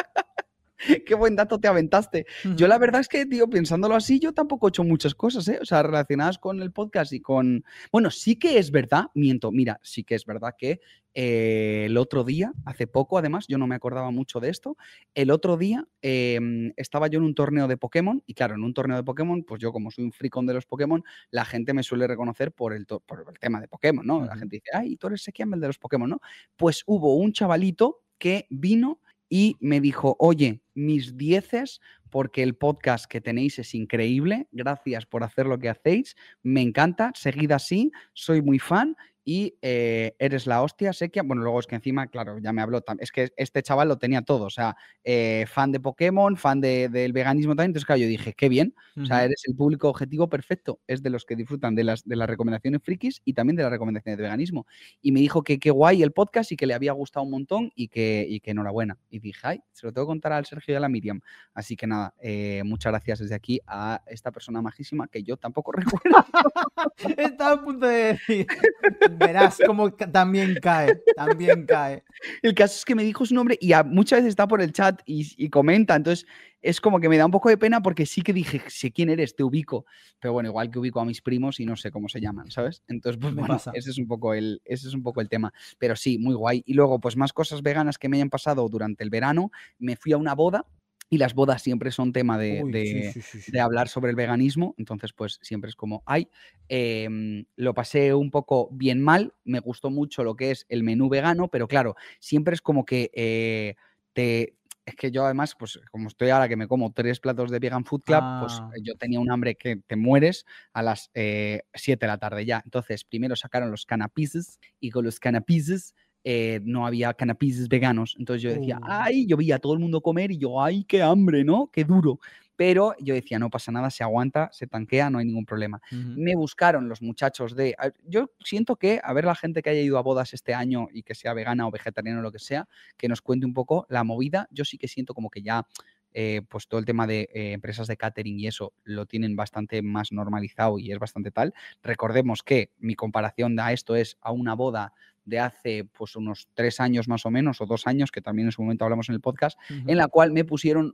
Qué buen dato te aventaste. Yo la Ujú. verdad es que, tío, pensándolo así, yo tampoco he hecho muchas cosas, ¿eh? O sea, relacionadas con el podcast y con... Bueno, sí que es verdad, miento, mira, sí que es verdad que eh, el otro día, hace poco además, yo no me acordaba mucho de esto, el otro día eh, estaba yo en un torneo de Pokémon y claro, en un torneo de Pokémon, pues yo como soy un fricón de los Pokémon, la gente me suele reconocer por el, to- por el tema de Pokémon, ¿no? La Ujú. gente dice, ay, tú eres Sekiam, el de los Pokémon, ¿no? Pues hubo un chavalito que vino y me dijo, oye, mis dieces, porque el podcast que tenéis es increíble, gracias por hacer lo que hacéis, me encanta, seguid así, soy muy fan y eh, eres la hostia, Sekia. Bueno, luego es que encima, claro, ya me habló, es que este chaval lo tenía todo, o sea, eh, fan de Pokémon, fan de, del veganismo también, entonces claro, yo dije, qué bien, o sea, Ujú. eres el público objetivo perfecto, es de los que disfrutan de las, de las recomendaciones frikis y también de las recomendaciones de veganismo. Y me dijo que qué guay el podcast y que le había gustado un montón y que, y que enhorabuena. Y dije, ay, se lo tengo que contar al Sergio y a la Miriam. Así que nada, eh, muchas gracias desde aquí a esta persona majísima que yo tampoco recuerdo. Estaba a punto de decir, verás cómo ca- también cae, también cae. El caso es que me dijo su nombre y a, muchas veces está por el chat y, y comenta, entonces es como que me da un poco de pena porque sí que dije, sé quién eres, te ubico, pero bueno, igual que ubico a mis primos y no sé cómo se llaman, ¿sabes? Entonces, pues Me bueno, pasa. ese es un poco el, ese es un poco el tema, pero sí, muy guay. Y luego, pues más cosas veganas que me hayan pasado durante el verano, me fui a una boda y las bodas siempre son tema de, Uy, sí, de, sí, sí, de sí. hablar sobre el veganismo, entonces pues siempre es como, ay, eh, lo pasé un poco bien mal, me gustó mucho lo que es el menú vegano, pero claro, siempre es como que eh, te... Es que yo además, pues como estoy ahora que me como tres platos de Vegan Food Club, pues Ah, yo tenía un hambre que te mueres a las eh, siete de la tarde ya. Entonces, primero sacaron los canapizes y con los canapizes eh, no había canapizes veganos. Entonces yo decía, uh, ay, yo veía a todo el mundo comer y yo, ay, qué hambre, ¿no? Qué duro. Pero yo decía, no pasa nada, se aguanta, se tanquea, no hay ningún problema. ujú. Me buscaron los muchachos de... a- Yo siento que, a ver la gente que haya ido a bodas este año y que sea vegana o vegetariana o lo que sea, que nos cuente un poco la movida. Yo sí que siento como que ya, eh, pues todo el tema de eh, empresas de catering y eso lo tienen bastante más normalizado y es bastante tal. Recordemos que mi comparación a esto es a una boda de hace pues unos tres años más o menos, o dos años, que también en su momento hablamos en el podcast, en Ujú. la cual me pusieron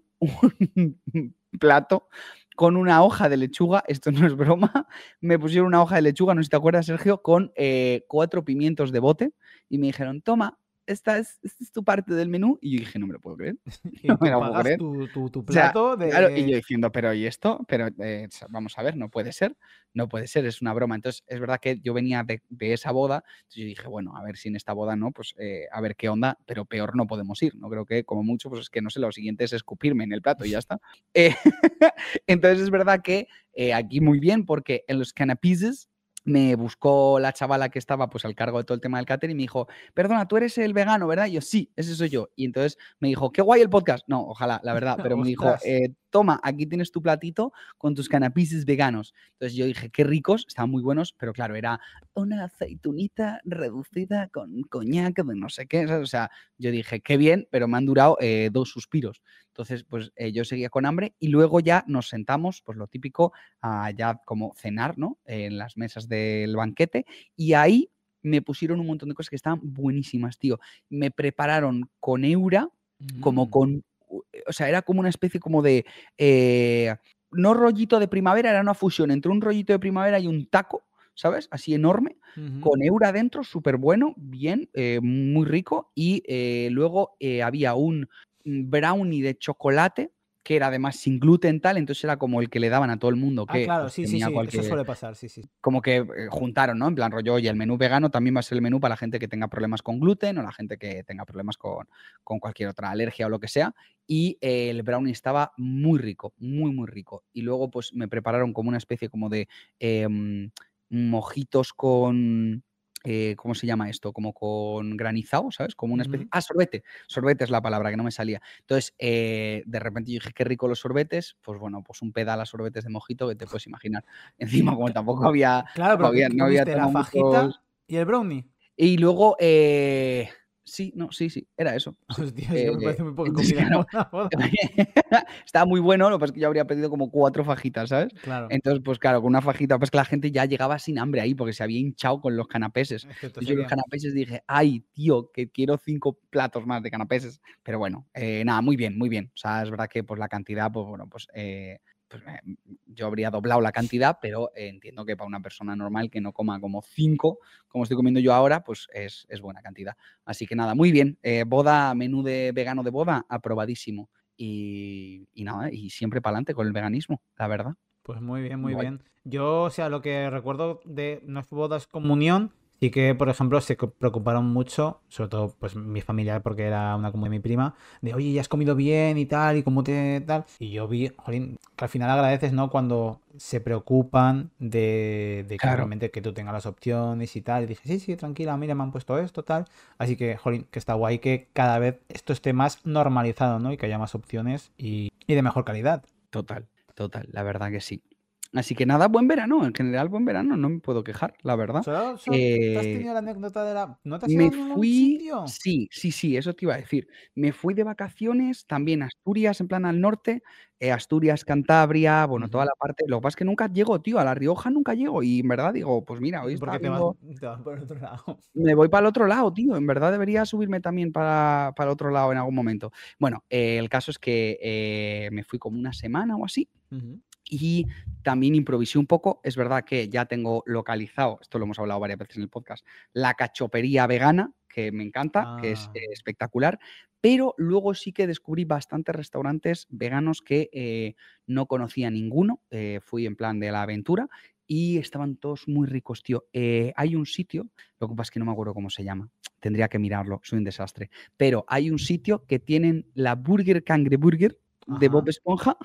un plato con una hoja de lechuga, esto no es broma, me pusieron una hoja de lechuga, no sé si te acuerdas, Sergio, con eh, cuatro pimientos de bote y me dijeron, toma, esta es, esta es tu parte del menú. Y yo dije, no me lo puedo creer, Y no me tú lo puedo pagas creer. tu, tu, tu O sea, plato claro, y yo de... diciendo, pero ¿y esto? Pero eh, vamos a ver, no puede ser, no puede ser, es una broma. Entonces, es verdad que yo venía de, de esa boda, entonces yo dije, bueno, a ver si en esta boda no, pues eh, a ver qué onda, pero peor no podemos ir. No creo que, como mucho, pues es que no sé, lo siguiente es escupirme en el plato y ya está. Eh, entonces, es verdad que eh, aquí muy bien, porque en los canapizes me buscó la chavala que estaba pues al cargo de todo el tema del catering y me dijo, perdona, tú eres el vegano, ¿verdad? Y yo, sí, ese soy yo. Y entonces me dijo, qué guay el podcast. No, ojalá, la verdad, pero me dijo, Ostras. eh, toma, aquí tienes tu platito con tus canapizes veganos. Entonces yo dije, qué ricos, estaban muy buenos, pero claro, era una aceitunita reducida con coñac de no sé qué. ¿sabes? O sea, yo dije, qué bien, pero me han durado eh, dos suspiros. Entonces, pues eh, yo seguía con hambre y luego ya nos sentamos, pues lo típico, a ya como cenar, ¿no? En las mesas del banquete y ahí me pusieron un montón de cosas que estaban buenísimas, tío. Me prepararon con Eura, como Mm, con, o sea, era como una especie como de, eh, no rollito de primavera, era una fusión entre un rollito de primavera y un taco, ¿sabes? Así enorme, ujú. con Eura dentro, súper bueno, bien, eh, muy rico. Y eh, luego eh, había un brownie de chocolate que era además sin gluten tal, entonces era como el que le daban a todo el mundo Ah, que claro, pues sí, sí, tenía sí, eso cualquier, suele pasar, sí, sí. como que eh, juntaron, ¿no? En plan rollo, oye, el menú vegano también va a ser el menú para la gente que tenga problemas con gluten o la gente que tenga problemas con, con cualquier otra alergia o lo que sea. Y eh, el brownie estaba muy rico, muy, muy rico. Y luego pues me prepararon como una especie como de eh, mojitos con... Eh, ¿cómo se llama esto? Como con granizado, ¿sabes? Como una especie... Ujú. Ah, sorbete. Sorbete es la palabra que no me salía. Entonces, eh, de repente yo dije, qué rico los sorbetes. Pues bueno, pues un pedal a sorbetes de mojito que te puedes imaginar. Encima, como tampoco había, Claro, no pero ¿qué, había, qué no había comiste? ¿La tomado muchos. fajita y el brownie? Y luego, eh, Sí, no, sí, sí, era eso. Sí. Hostia, sí, Eh, me parece muy poca entonces, comida claro, para una boda. estaba muy bueno, lo que pasa es que yo habría pedido como cuatro fajitas, ¿sabes? Claro. Entonces, pues claro, con una fajita, pues que la gente ya llegaba sin hambre ahí porque se había hinchado con los canapeses. Excepto Entonces yo los sería. canapeses dije, ay, tío, que quiero cinco platos más de canapeses. Pero bueno, eh, nada, muy bien, muy bien. O sea, es verdad que pues la cantidad, pues bueno, pues, eh, pues eh, yo habría doblado la cantidad, pero eh, entiendo que para una persona normal que no coma como cinco, como estoy comiendo yo ahora, pues es, es buena cantidad. Así que nada, muy bien. Eh, boda, menú de vegano de boda, aprobadísimo. Y, y nada, y siempre para adelante con el veganismo, la verdad. Pues muy bien, muy Guay. bien. Yo, o sea, lo que recuerdo de nuestras bodas comunión, sí que, por ejemplo, se co- preocuparon mucho, sobre todo, pues, mi familia, porque era una comunión de mi prima, de, oye, ¿ya has comido bien y tal? ¿Y cómo te tal? Y yo vi, jolín, que al final agradeces, ¿no? Cuando se preocupan de, de que Claro, realmente que tú tengas las opciones y tal. Y dije, sí, sí, tranquila, mira, me han puesto esto, tal. Así que, jolín, que está guay que cada vez esto esté más normalizado, ¿no? Y que haya más opciones y, y de mejor calidad. total, total, la verdad que sí. Así que nada, buen verano, en general buen verano, no me puedo quejar, la verdad. Solo, solo te has Eh, tenido la anécdota de la... ¿No te has ido me a ningún fui, sitio? sí, sí, sí, eso te iba a decir. Me fui de vacaciones también a Asturias, en plan al norte, eh, Asturias, Cantabria, bueno, toda Ujú. la parte. Lo que pasa es que nunca llego, tío, a La Rioja nunca llego. Y en verdad digo, pues mira, hoy estaba Porque te vas, viendo, te vas por otro lado. me voy para el otro lado, tío. En verdad debería subirme también para, para el otro lado en algún momento. Bueno, eh, el caso es que eh, me fui como una semana o así. Ujú. Y también improvisé un poco. Es verdad que ya tengo localizado, esto lo hemos hablado varias veces en el podcast, la cachopería vegana, que me encanta, que es Ah, eh, espectacular, pero luego sí que descubrí bastantes restaurantes veganos que eh, no conocía ninguno. Eh, fui en plan de la aventura y estaban todos muy ricos, tío. Eh, hay un sitio, lo que pasa es que no me acuerdo cómo se llama, tendría que mirarlo, soy un desastre, pero hay un sitio que tienen la Burger Cangreburger de ajá. Bob Esponja,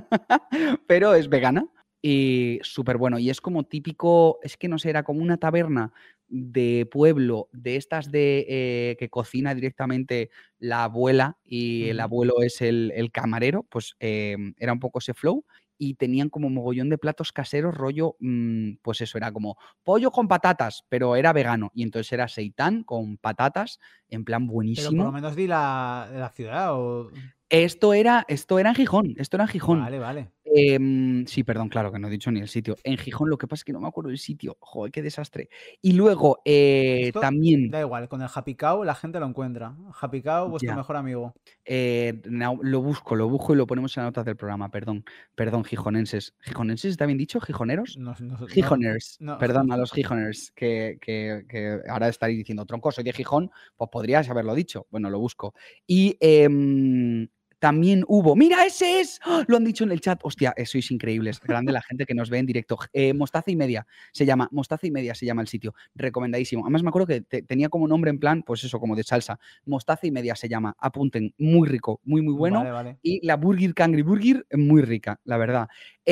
pero es vegana y súper bueno. Y es como típico, es que no sé, era como una taberna de pueblo, de estas de eh, que cocina directamente la abuela y el Ujú. abuelo es el, el camarero, pues eh, era un poco ese flow. Y tenían como mogollón de platos caseros, rollo, mm, pues eso, era como pollo con patatas, pero era vegano. Y entonces era seitán con patatas, en plan Pero por lo buenísimo. menos di la, de la ciudad o... Esto era, esto era en Gijón, esto era en Gijón. Vale, vale. Em, sí, perdón, claro, que no he dicho ni el sitio. En Gijón, lo que pasa es que no me acuerdo del sitio. Joder, qué desastre. Y luego, eh, Esto también, da igual, con el Happy Cow la gente lo encuentra. Happy Cow, vuestro ya, mejor amigo. eh, no, lo busco, lo busco y lo ponemos en las notas del programa, perdón. Perdón, gijonenses. ¿Gijonenses está bien dicho? ¿Gijoneros? No, no, no, Gijoners, no. perdón, a los Gijoners, que, que, que ahora estaréis diciendo, tronco, soy de Gijón, pues podrías haberlo dicho. Bueno, lo busco. Y em, también hubo, mira, ese es, ¡ah! Lo han dicho en el chat, hostia, eh, sois increíbles, grande la gente que nos ve en directo. Eh, Mostaza y Media, se llama, Mostaza y Media se llama el sitio, recomendadísimo. Además me acuerdo que te- tenía como nombre en plan, pues eso, como de salsa. Mostaza y Media se llama, apunten, muy rico, muy, muy bueno. Vale, vale. Y la Burger Cangri Burger, muy rica, la verdad.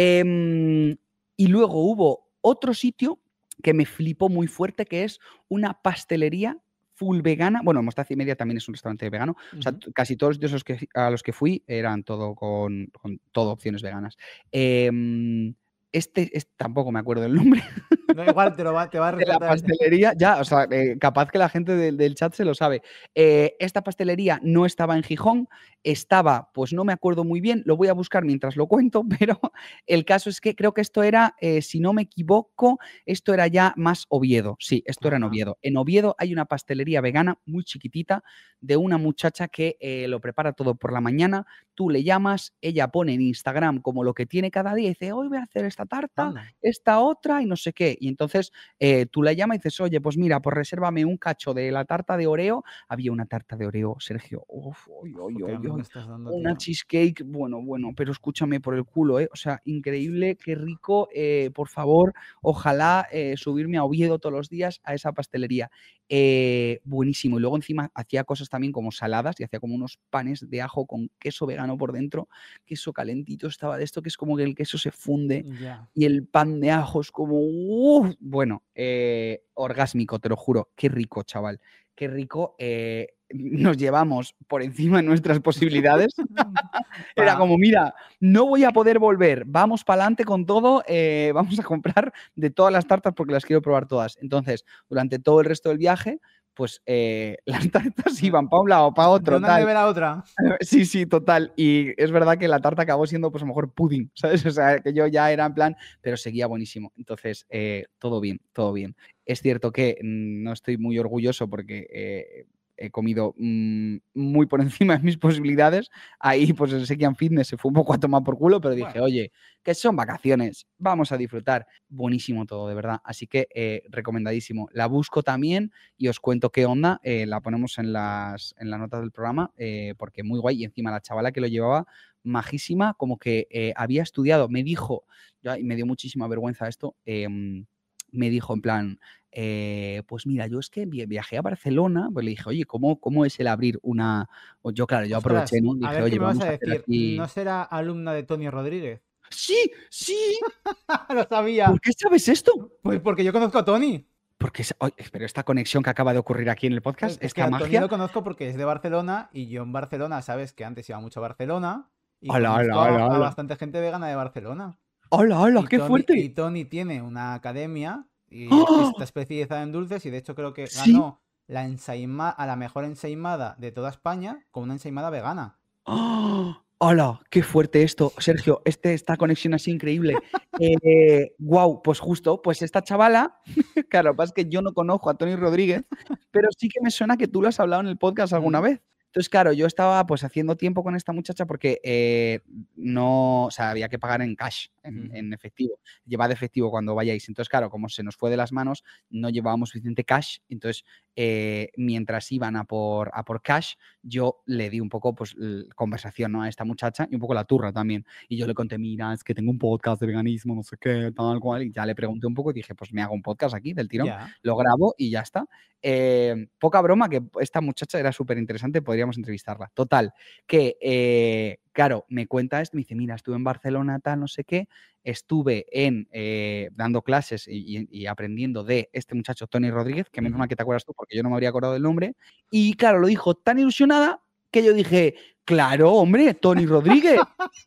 Em, y luego hubo otro sitio que me flipó muy fuerte, que es una pastelería full vegana. Bueno, Mostaza y Media también es un restaurante vegano. O sea, Ujú. t- casi todos los que, a los que fui eran todo con, con todo opciones veganas. Em, este, este tampoco me acuerdo del nombre Da igual, te, lo va, te va a de la resultar. pastelería, ya, o sea, eh, capaz que la gente del, del chat se lo sabe. Eh, esta pastelería no estaba en Gijón, estaba, pues no me acuerdo muy bien, lo voy a buscar mientras lo cuento, pero el caso es que creo que esto era, eh, si no me equivoco, esto era ya más Oviedo. Sí, esto era en Ajá. Oviedo. En Oviedo hay una pastelería vegana muy chiquitita de una muchacha que eh, lo prepara todo por la mañana. Tú le llamas, ella pone en Instagram como lo que tiene cada día y dice, hoy voy a hacer esta tarta, Anda. esta otra y no sé qué. Y entonces eh, tú la llamas y dices, oye, pues mira, pues resérvame un cacho de la tarta de Oreo. Había una tarta de Oreo, Sergio. Uf, uy, uy, Joder, qué uy, hambre me uy. estás dando, Una tío. cheesecake, bueno, bueno, pero escúchame por el culo, ¿eh? O sea, increíble, qué rico. Eh, por favor, ojalá eh, subirme a Oviedo todos los días a esa pastelería. Eh, buenísimo. Y luego encima hacía cosas también como saladas y hacía como unos panes de ajo con queso vegano por dentro. Queso calentito estaba de esto, que es como que el queso se funde Ya. y el pan de ajo es como, ¡uf! Bueno, eh, orgásmico, te lo juro. Qué rico, chaval. Qué rico. Eh, nos llevamos por encima de nuestras posibilidades. Era Pa... como, mira, no voy a poder volver. Vamos para adelante con todo. Eh, vamos a comprar de todas las tartas porque las quiero probar todas. Entonces, durante todo el resto del viaje, pues eh, las tartas iban para un lado o para otro. De una tal. nevera a otra. Sí, sí, total. Y es verdad que la tarta acabó siendo, pues a lo mejor pudding, ¿sabes? O sea, que yo ya era en plan, pero seguía buenísimo. Entonces, eh, todo bien, todo bien. Es cierto que mm, no estoy muy orgulloso porque eh, he comido mm, muy por encima de mis posibilidades. Ahí, pues el Sekian Fitness se fue un poco a tomar por culo, pero dije, Bueno. oye, que son vacaciones, vamos a disfrutar. Buenísimo todo, de verdad. Así que eh, recomendadísimo. La busco también y os cuento qué onda. Eh, la ponemos en las, en las notas del programa eh, porque muy guay. Y encima la chavala que lo llevaba, majísima, como que eh, había estudiado, me dijo, ya, y me dio muchísima vergüenza esto, eh, me dijo en plan, eh, pues mira, yo es que viajé a Barcelona, pues le dije, oye, ¿cómo, cómo es el abrir una...? O yo, claro, yo Ostras, aproveché, ¿no? a Dije, ver qué oye, me vas vamos a a hacer decir. ¿No aquí... será alumna de Tony Rodríguez? ¡Sí! ¡Sí! Lo sabía. ¿Por qué sabes esto? Pues porque yo conozco a Tony. Porque, oye, pero esta conexión que acaba de ocurrir aquí en el podcast, Es que esta a Tony magia... lo conozco porque es de Barcelona y yo en Barcelona, sabes que antes iba mucho a Barcelona y ¡Hala, hala, conozco a, hala, a hala! bastante gente vegana de Barcelona. ¡Hala, hala! Y ¡Qué Tony, y fuerte! Tony tiene una academia y está ¡Oh! especializada en dulces y de hecho creo que Sí. ganó la ensaima, a la mejor ensaimada de toda España con una ensaimada vegana. ¡Oh! ¡Hala! ¡Qué fuerte esto! Sergio, este, esta conexión así increíble. Eh, wow, pues justo, pues esta chavala, claro, lo que pasa es que yo no conozco a Tony Rodríguez, pero sí que me suena que tú lo has hablado en el podcast alguna Mm. vez. Entonces, claro, yo estaba pues haciendo tiempo con esta muchacha porque eh, no, o sea, había que pagar en cash, en, Ujú. en efectivo. Llevad efectivo cuando vayáis. Entonces, claro, como se nos fue de las manos, no llevábamos suficiente cash. Entonces, eh, mientras iban a por, a por cash, yo le di un poco pues l- conversación, ¿no? a esta muchacha y un poco la turra también. Y yo le conté, mira, es que tengo un podcast de veganismo, no sé qué, tal cual. Y ya le pregunté un poco y dije, pues me hago un podcast aquí del tirón, Ya. lo grabo y ya está. Eh, poca broma, que esta muchacha era súper interesante, podríamos entrevistarla. Total, que, eh, claro, me cuenta esto, me dice, mira, estuve en Barcelona, tal, no sé qué, estuve en, eh, dando clases y, y- y aprendiendo de este muchacho, Tony Rodríguez, que menos Ujú. mal que te acuerdas tú, porque yo no me habría acordado del nombre, y claro, lo dijo tan ilusionada que yo dije, claro, hombre, Tony Rodríguez.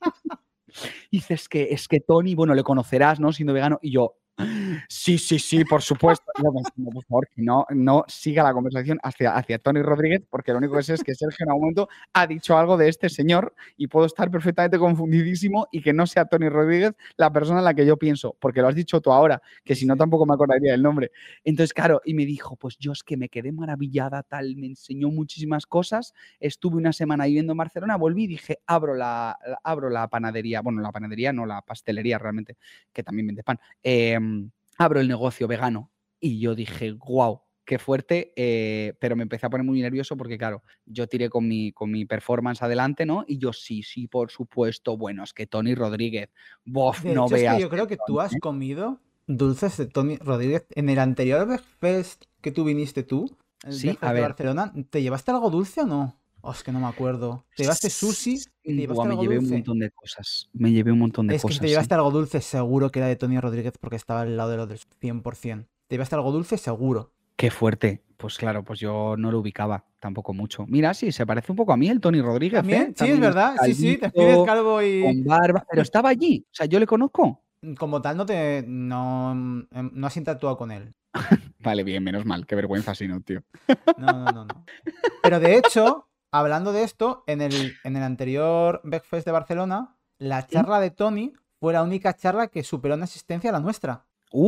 Y dices, es que, es que Tony, bueno, le conocerás, ¿no? Siendo vegano. Y yo, sí, sí, sí, por supuesto. Y yo pensando, por favor, que no, no siga la conversación hacia, hacia Tony Rodríguez, porque lo único que sé es que Sergio en algún momento ha dicho algo de este señor y puedo estar perfectamente confundidísimo y que no sea Tony Rodríguez la persona en la que yo pienso, porque lo has dicho tú ahora, que Sí, si no sí. tampoco me acordaría del nombre. Entonces, claro, y me dijo, pues yo es que me quedé maravillada, tal, me enseñó muchísimas cosas, estuve una semana viviendo en Barcelona, volví y dije, abro la, la- abro la panadería, bueno, la panadería, no, la pastelería realmente, que también vende pan. Eh, abro el negocio vegano y yo dije, wow, qué fuerte, eh, pero me empecé a poner muy nervioso porque, claro, yo tiré con mi, con mi performance adelante, ¿no? Y yo, sí, sí, por supuesto, bueno, es que Tony Rodríguez, bof, De no hecho, es que veas yo que creo que tú Tony, has ¿eh? comido dulces de Tony Rodríguez en el anterior Fest que tú viniste tú, el Sí, a Fest de ver, Barcelona. ¿Te llevaste algo dulce o no? Oh, es que no me acuerdo. ¿Te llevaste sushi y te sí, buah, llevaste me algo llevé un dulce? montón de cosas, me llevé un montón de Es que si te cosas, sí. llevaste algo dulce, seguro que era de Tony Rodríguez porque estaba al lado de lo del cien por ciento. ¿Te llevaste algo dulce? Seguro. Qué fuerte. Pues claro, pues yo no lo ubicaba tampoco mucho. Mira, sí, se parece un poco a mí el Tony Rodríguez, ¿eh? También, sí, es También así verdad. Sí, sí, te pides calvito, calvo y con barba, pero estaba allí. O sea, yo le conozco. como tal no te no, em, no has interactuado con él. Vale, bien, menos mal. Qué vergüenza si no, tío. No, no, no, no. Pero de hecho, hablando de esto, en el, en el anterior Backfest de Barcelona, la ¿Sí? charla de Tony fue la única charla que superó en asistencia a la nuestra.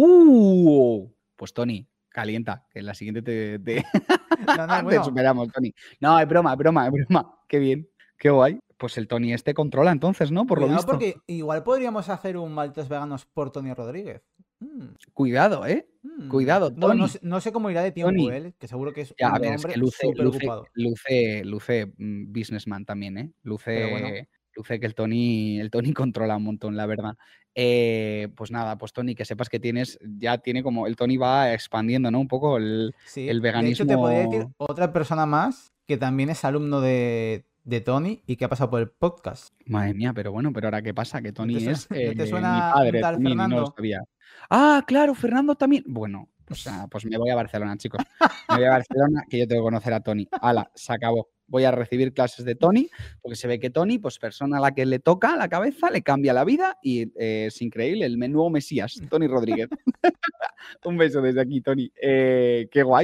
¡Uh! Pues Tony, calienta, que en la siguiente te, te, No, no, te bueno, superamos, Tony. No, es broma, es broma, es broma. Qué bien, qué guay. Pues el Tony este controla entonces, ¿no? Por lo cuidado visto. porque igual podríamos hacer un maltes veganos por Tony Rodríguez. Mm, Cuidado, ¿eh? mm. Cuidado, Bueno, no Tony. sé, no sé cómo irá de tiempo Tony. él, que seguro que es Ya, a un ver, es que hombre luce, súper luce, ocupado. luce, luce mm, businessman también, ¿eh? Pero bueno, Luce, luce que el Tony, el Tony controla un montón, la verdad. Eh, pues nada, pues Tony, que sepas que tienes, ya tiene como, el Tony va expandiendo, ¿no? Un poco el, sí. el De hecho, te podría decir veganismo. otra persona más que también es alumno de, de Tony y que ha pasado por el podcast. Madre mía, pero bueno, pero ahora qué pasa, que ¿No te, Tony su- es ¿no te eh, mi suena un padre, tal Tony, y no lo Fernando? sabía. Ah, claro, Fernando también. Bueno, pues, ah, pues me voy a Barcelona, chicos. Me voy a Barcelona, que yo tengo que conocer a Tony. Hala, se acabó. Voy a recibir clases de Tony, porque se ve que Tony, pues persona a la que le toca la cabeza, le cambia la vida y eh, es increíble, el nuevo Mesías, Tony Rodríguez. Un beso desde aquí, Tony. Eh, qué guay.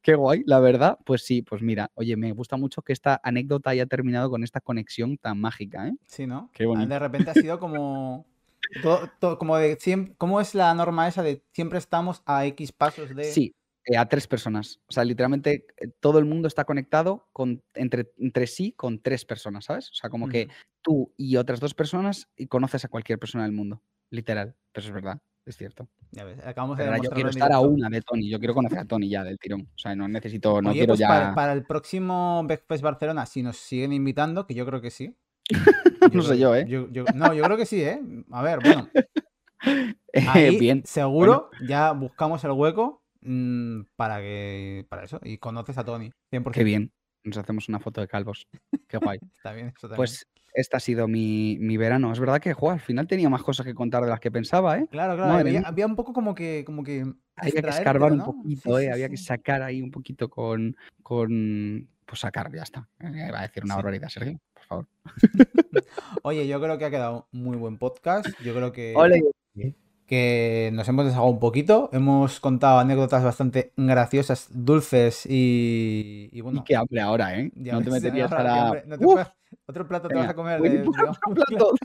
Qué guay, la verdad. Pues sí, pues mira, oye, me gusta mucho que esta anécdota haya terminado con esta conexión tan mágica, ¿eh? Sí, ¿no? Qué De bonito. repente ha sido como... todo- todo- como de siempre, ¿cómo es la norma esa de siempre estamos a X pasos de... Sí, eh, a tres personas. O sea, literalmente eh, todo el mundo está conectado con, entre, entre sí con tres personas, ¿sabes? O sea, como que Ujú. tú y otras dos personas y conoces a cualquier persona del mundo. Literal. Pero es verdad, es cierto. Ya ves, acabamos de Pero ahora yo demostrarlo quiero en estar a directo. una de Tony. Yo quiero conocer a Tony ya del tirón. O sea, no necesito, no Oye, quiero pues para, ya. para el próximo Backfest Barcelona, si nos siguen invitando, que yo creo que sí. Yo No sé creo, yo, ¿eh? yo- yo- no, yo creo que sí, ¿eh? A ver, bueno, Eh, ahí Bien. Bueno, seguro ya buscamos el hueco mm, para que, para eso, y conoces a Tony, qué cien por ciento. bien. Nos hacemos una foto de calvos. Qué guay. Está bien, eso también. Pues este ha sido mi, mi verano. Es verdad que, jo, al final tenía más cosas que contar de las que pensaba, ¿eh? Claro, claro, Madre había, mía. había un poco como que, como que Había que escarbar extraértelo, un ¿no? Sí, poquito, ¿eh? sí, Había que sí. sacar ahí un poquito con, con... Pues sacar, ya está. Eh, Iba a decir una Sí. barbaridad, Sergio, por favor. Oye, yo creo que ha quedado muy buen podcast. Yo creo que, Ole. que nos hemos desahogado un poquito. Hemos contado anécdotas bastante graciosas, dulces y, y Y bueno, qué hambre ahora, ¿eh? ya No te ves, meterías ahora que ahora... hombre, no te ¡Uf! puedes, otro plato te vas Venga, a comer Winnie de Pooh, Bigam otro Food Club. plato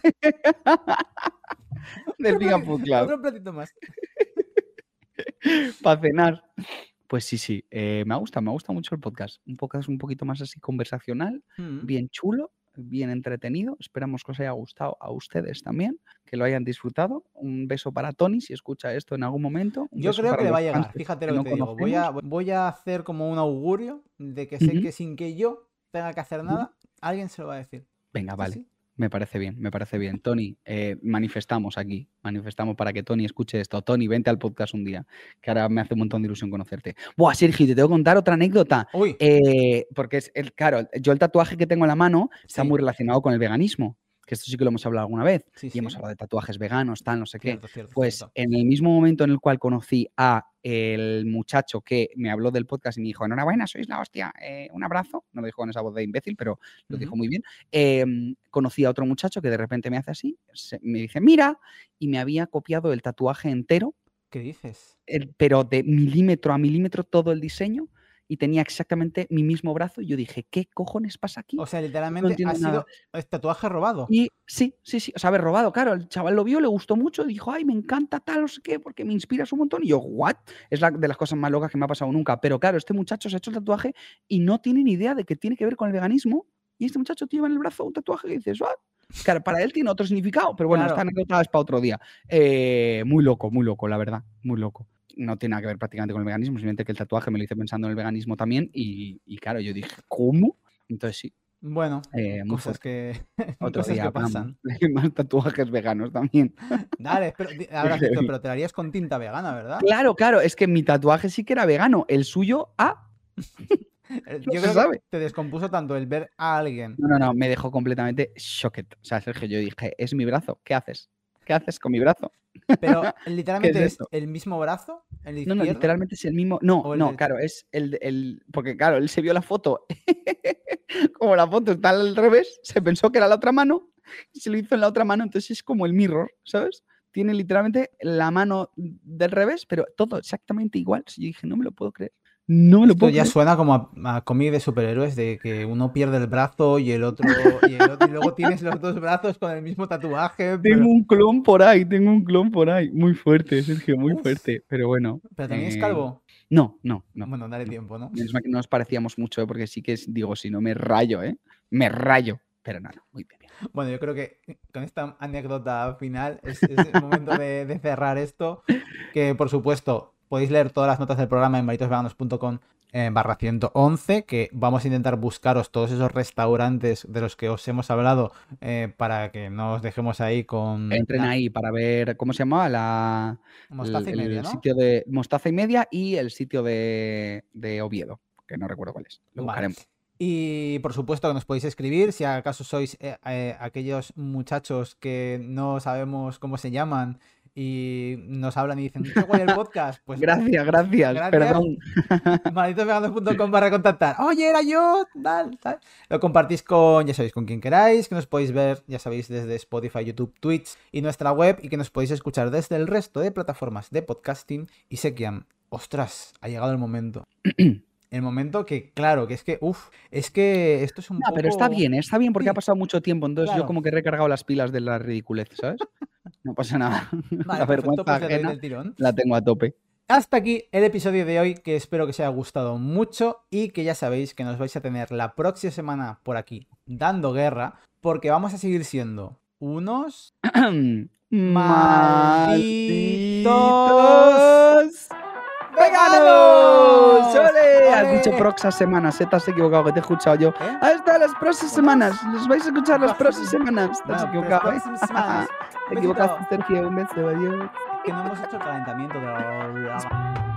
del Otro Big and platito, Food Club otro platito más. para cenar. Pues sí, sí, eh, me gusta, me gusta mucho el podcast. Un podcast un poquito más así conversacional, Mm. bien chulo, bien entretenido. Esperamos que os haya gustado a ustedes también, que lo hayan disfrutado. Un beso para Tony, si escucha esto en algún momento. Un Yo beso creo para que le va los a llegar. fans Fíjate que lo que no te digo. Voy conocemos. a, voy a hacer como un augurio de que sé Ujú, que sin que yo tenga que hacer ujú. nada, alguien se lo va a decir. Venga, Sí, vale. sí. Me parece bien, me parece bien. Tony, eh, manifestamos aquí, manifestamos para que Tony escuche esto. Tony, vente al podcast un día, que ahora me hace un montón de ilusión conocerte. Buah, Sergio, te tengo que contar otra anécdota. Uy, Eh, porque es, el, claro, yo el tatuaje que tengo en la mano está sí, muy relacionado con el veganismo, que esto sí que lo hemos hablado alguna vez, sí, y hemos sí. hablado de tatuajes veganos, tal, no sé qué. Cierto, cierto, Pues cierto. en el mismo momento en el cual conocí a el muchacho que me habló del podcast y me dijo, enhorabuena, sois la hostia, eh, un abrazo, no lo dijo con esa voz de imbécil, pero lo dijo Ujú. muy bien. Eh, conocí a otro muchacho que de repente me hace así, se- me dice, mira, y me había copiado el tatuaje entero, ¿Qué dices? el- pero de milímetro a milímetro todo el diseño, y tenía exactamente mi mismo brazo, y yo dije, ¿qué cojones pasa aquí? O sea, No literalmente ha entiendo nada. sido el tatuaje robado. Y sí, sí, sí, o sea, haber robado, claro, el chaval lo vio, le gustó mucho, dijo, ay, me encanta tal, no sé qué, porque me inspiras un montón. Y yo, ¿what? Es la, de las cosas más locas que me ha pasado nunca. Pero claro, este muchacho se ha hecho el tatuaje y no tiene ni idea de que tiene que ver con el veganismo. Y este muchacho lleva en el brazo un tatuaje y dices, ¿what? Claro, para él tiene otro significado, pero bueno, esta Claro. anécdota es para otro día. Eh, muy loco, muy loco, la verdad, muy loco. No tiene nada que ver prácticamente con el veganismo, simplemente que el tatuaje me lo hice pensando en el veganismo también. Y, y claro, yo dije, ¿cómo? Entonces sí, Bueno, eh, muy cosas fuerte. que, Otro cosas día que hablamos. pasan. Más tatuajes veganos también. Dale, pero di- habrás dicho, pero te lo harías con tinta vegana, ¿verdad? Claro, claro, es que mi tatuaje sí que era vegano. El suyo, ah, Eh, no Yo se creo que sabe. te descompuso tanto el ver a alguien. No, no, no, me dejó completamente shocked. O sea, Sergio, yo dije, es mi brazo, ¿qué haces? ¿Qué haces con mi brazo? Pero ¿Qué es literalmente es esto? el mismo brazo, el No, no, izquierdo literalmente es el mismo. No, o el no, derecho. claro, es el, de- el. Porque, claro, él se vio la foto. Como la foto está al revés, se pensó que era la otra mano y se lo hizo en la otra mano. Entonces es como el mirror, ¿sabes? Tiene literalmente la mano del revés, pero todo exactamente igual. Y yo dije, no me lo puedo creer. No me lo Esto puedo ya creer. suena como a, a cómic de superhéroes de que uno pierde el brazo y el otro y, el otro, y luego tienes los dos brazos con el mismo tatuaje, Tengo pero un clon por ahí, tengo un clon por ahí. Muy fuerte, Sergio, muy uf, fuerte. Pero bueno. pero también es eh, calvo. No, no, no. Bueno, dale no. tiempo, ¿no? Menos mal que no nos parecíamos mucho, ¿eh? Porque sí que es- digo, si no me rayo, ¿eh? Me rayo. Pero no, no, muy bien. bien. Bueno, yo creo que con esta anécdota final es, es el momento de, de cerrar esto. Que por supuesto podéis leer todas las notas del programa en maritosveganos punto com eh, barra ciento once, que vamos a intentar buscaros todos esos restaurantes de los que os hemos hablado eh, para que no os dejemos ahí con Entren na- ahí para ver, ¿cómo se llamaba? La, mostaza el, y media, el ¿no? sitio de Mostaza y Media y el sitio de, de Oviedo, que no recuerdo cuál es. Lo Vale. buscaremos. Y por supuesto que nos podéis escribir si acaso sois eh, eh, aquellos muchachos que no sabemos cómo se llaman y nos hablan y dicen, qué guay el podcast. Pues Gracias, gracias, gracias. perdón. malditosveganos punto com para contactar. Oye, era yo, tal, tal. Lo compartís con, ya sabéis, con quien queráis, que nos podéis ver, ya sabéis, desde Spotify, YouTube, Twitch y nuestra web, y que nos podéis escuchar desde el resto de plataformas de podcasting. Y sé que, ostras, ha llegado el momento. el momento que, claro, que es que, uff, es que esto es un No, poco... pero está bien, ¿eh? Está bien porque Sí, ha pasado mucho tiempo, entonces claro. yo como que he recargado las pilas de la ridiculez, ¿sabes? No pasa nada. Vale, La perfecto, vergüenza pues le doy ajena del tirón. la tengo a tope. Hasta aquí el episodio de hoy, que espero que os haya gustado mucho y que ya sabéis que nos vais a tener la próxima semana por aquí dando guerra, porque vamos a seguir siendo unos malditos veganos. veganos. ¡Ole! Has dicho ¡Ole! próximas semanas, ¿eh? Te has equivocado, que te he escuchado yo. ¿Eh? Hasta las próximas semanas. Los vais a escuchar las próximas semanas. Te has Bueno, equivocado, ¿eh? próximas semanas. Te Besito. equivocaste, Sergio. Un beso, adiós. Que no hemos hecho el calentamiento de la...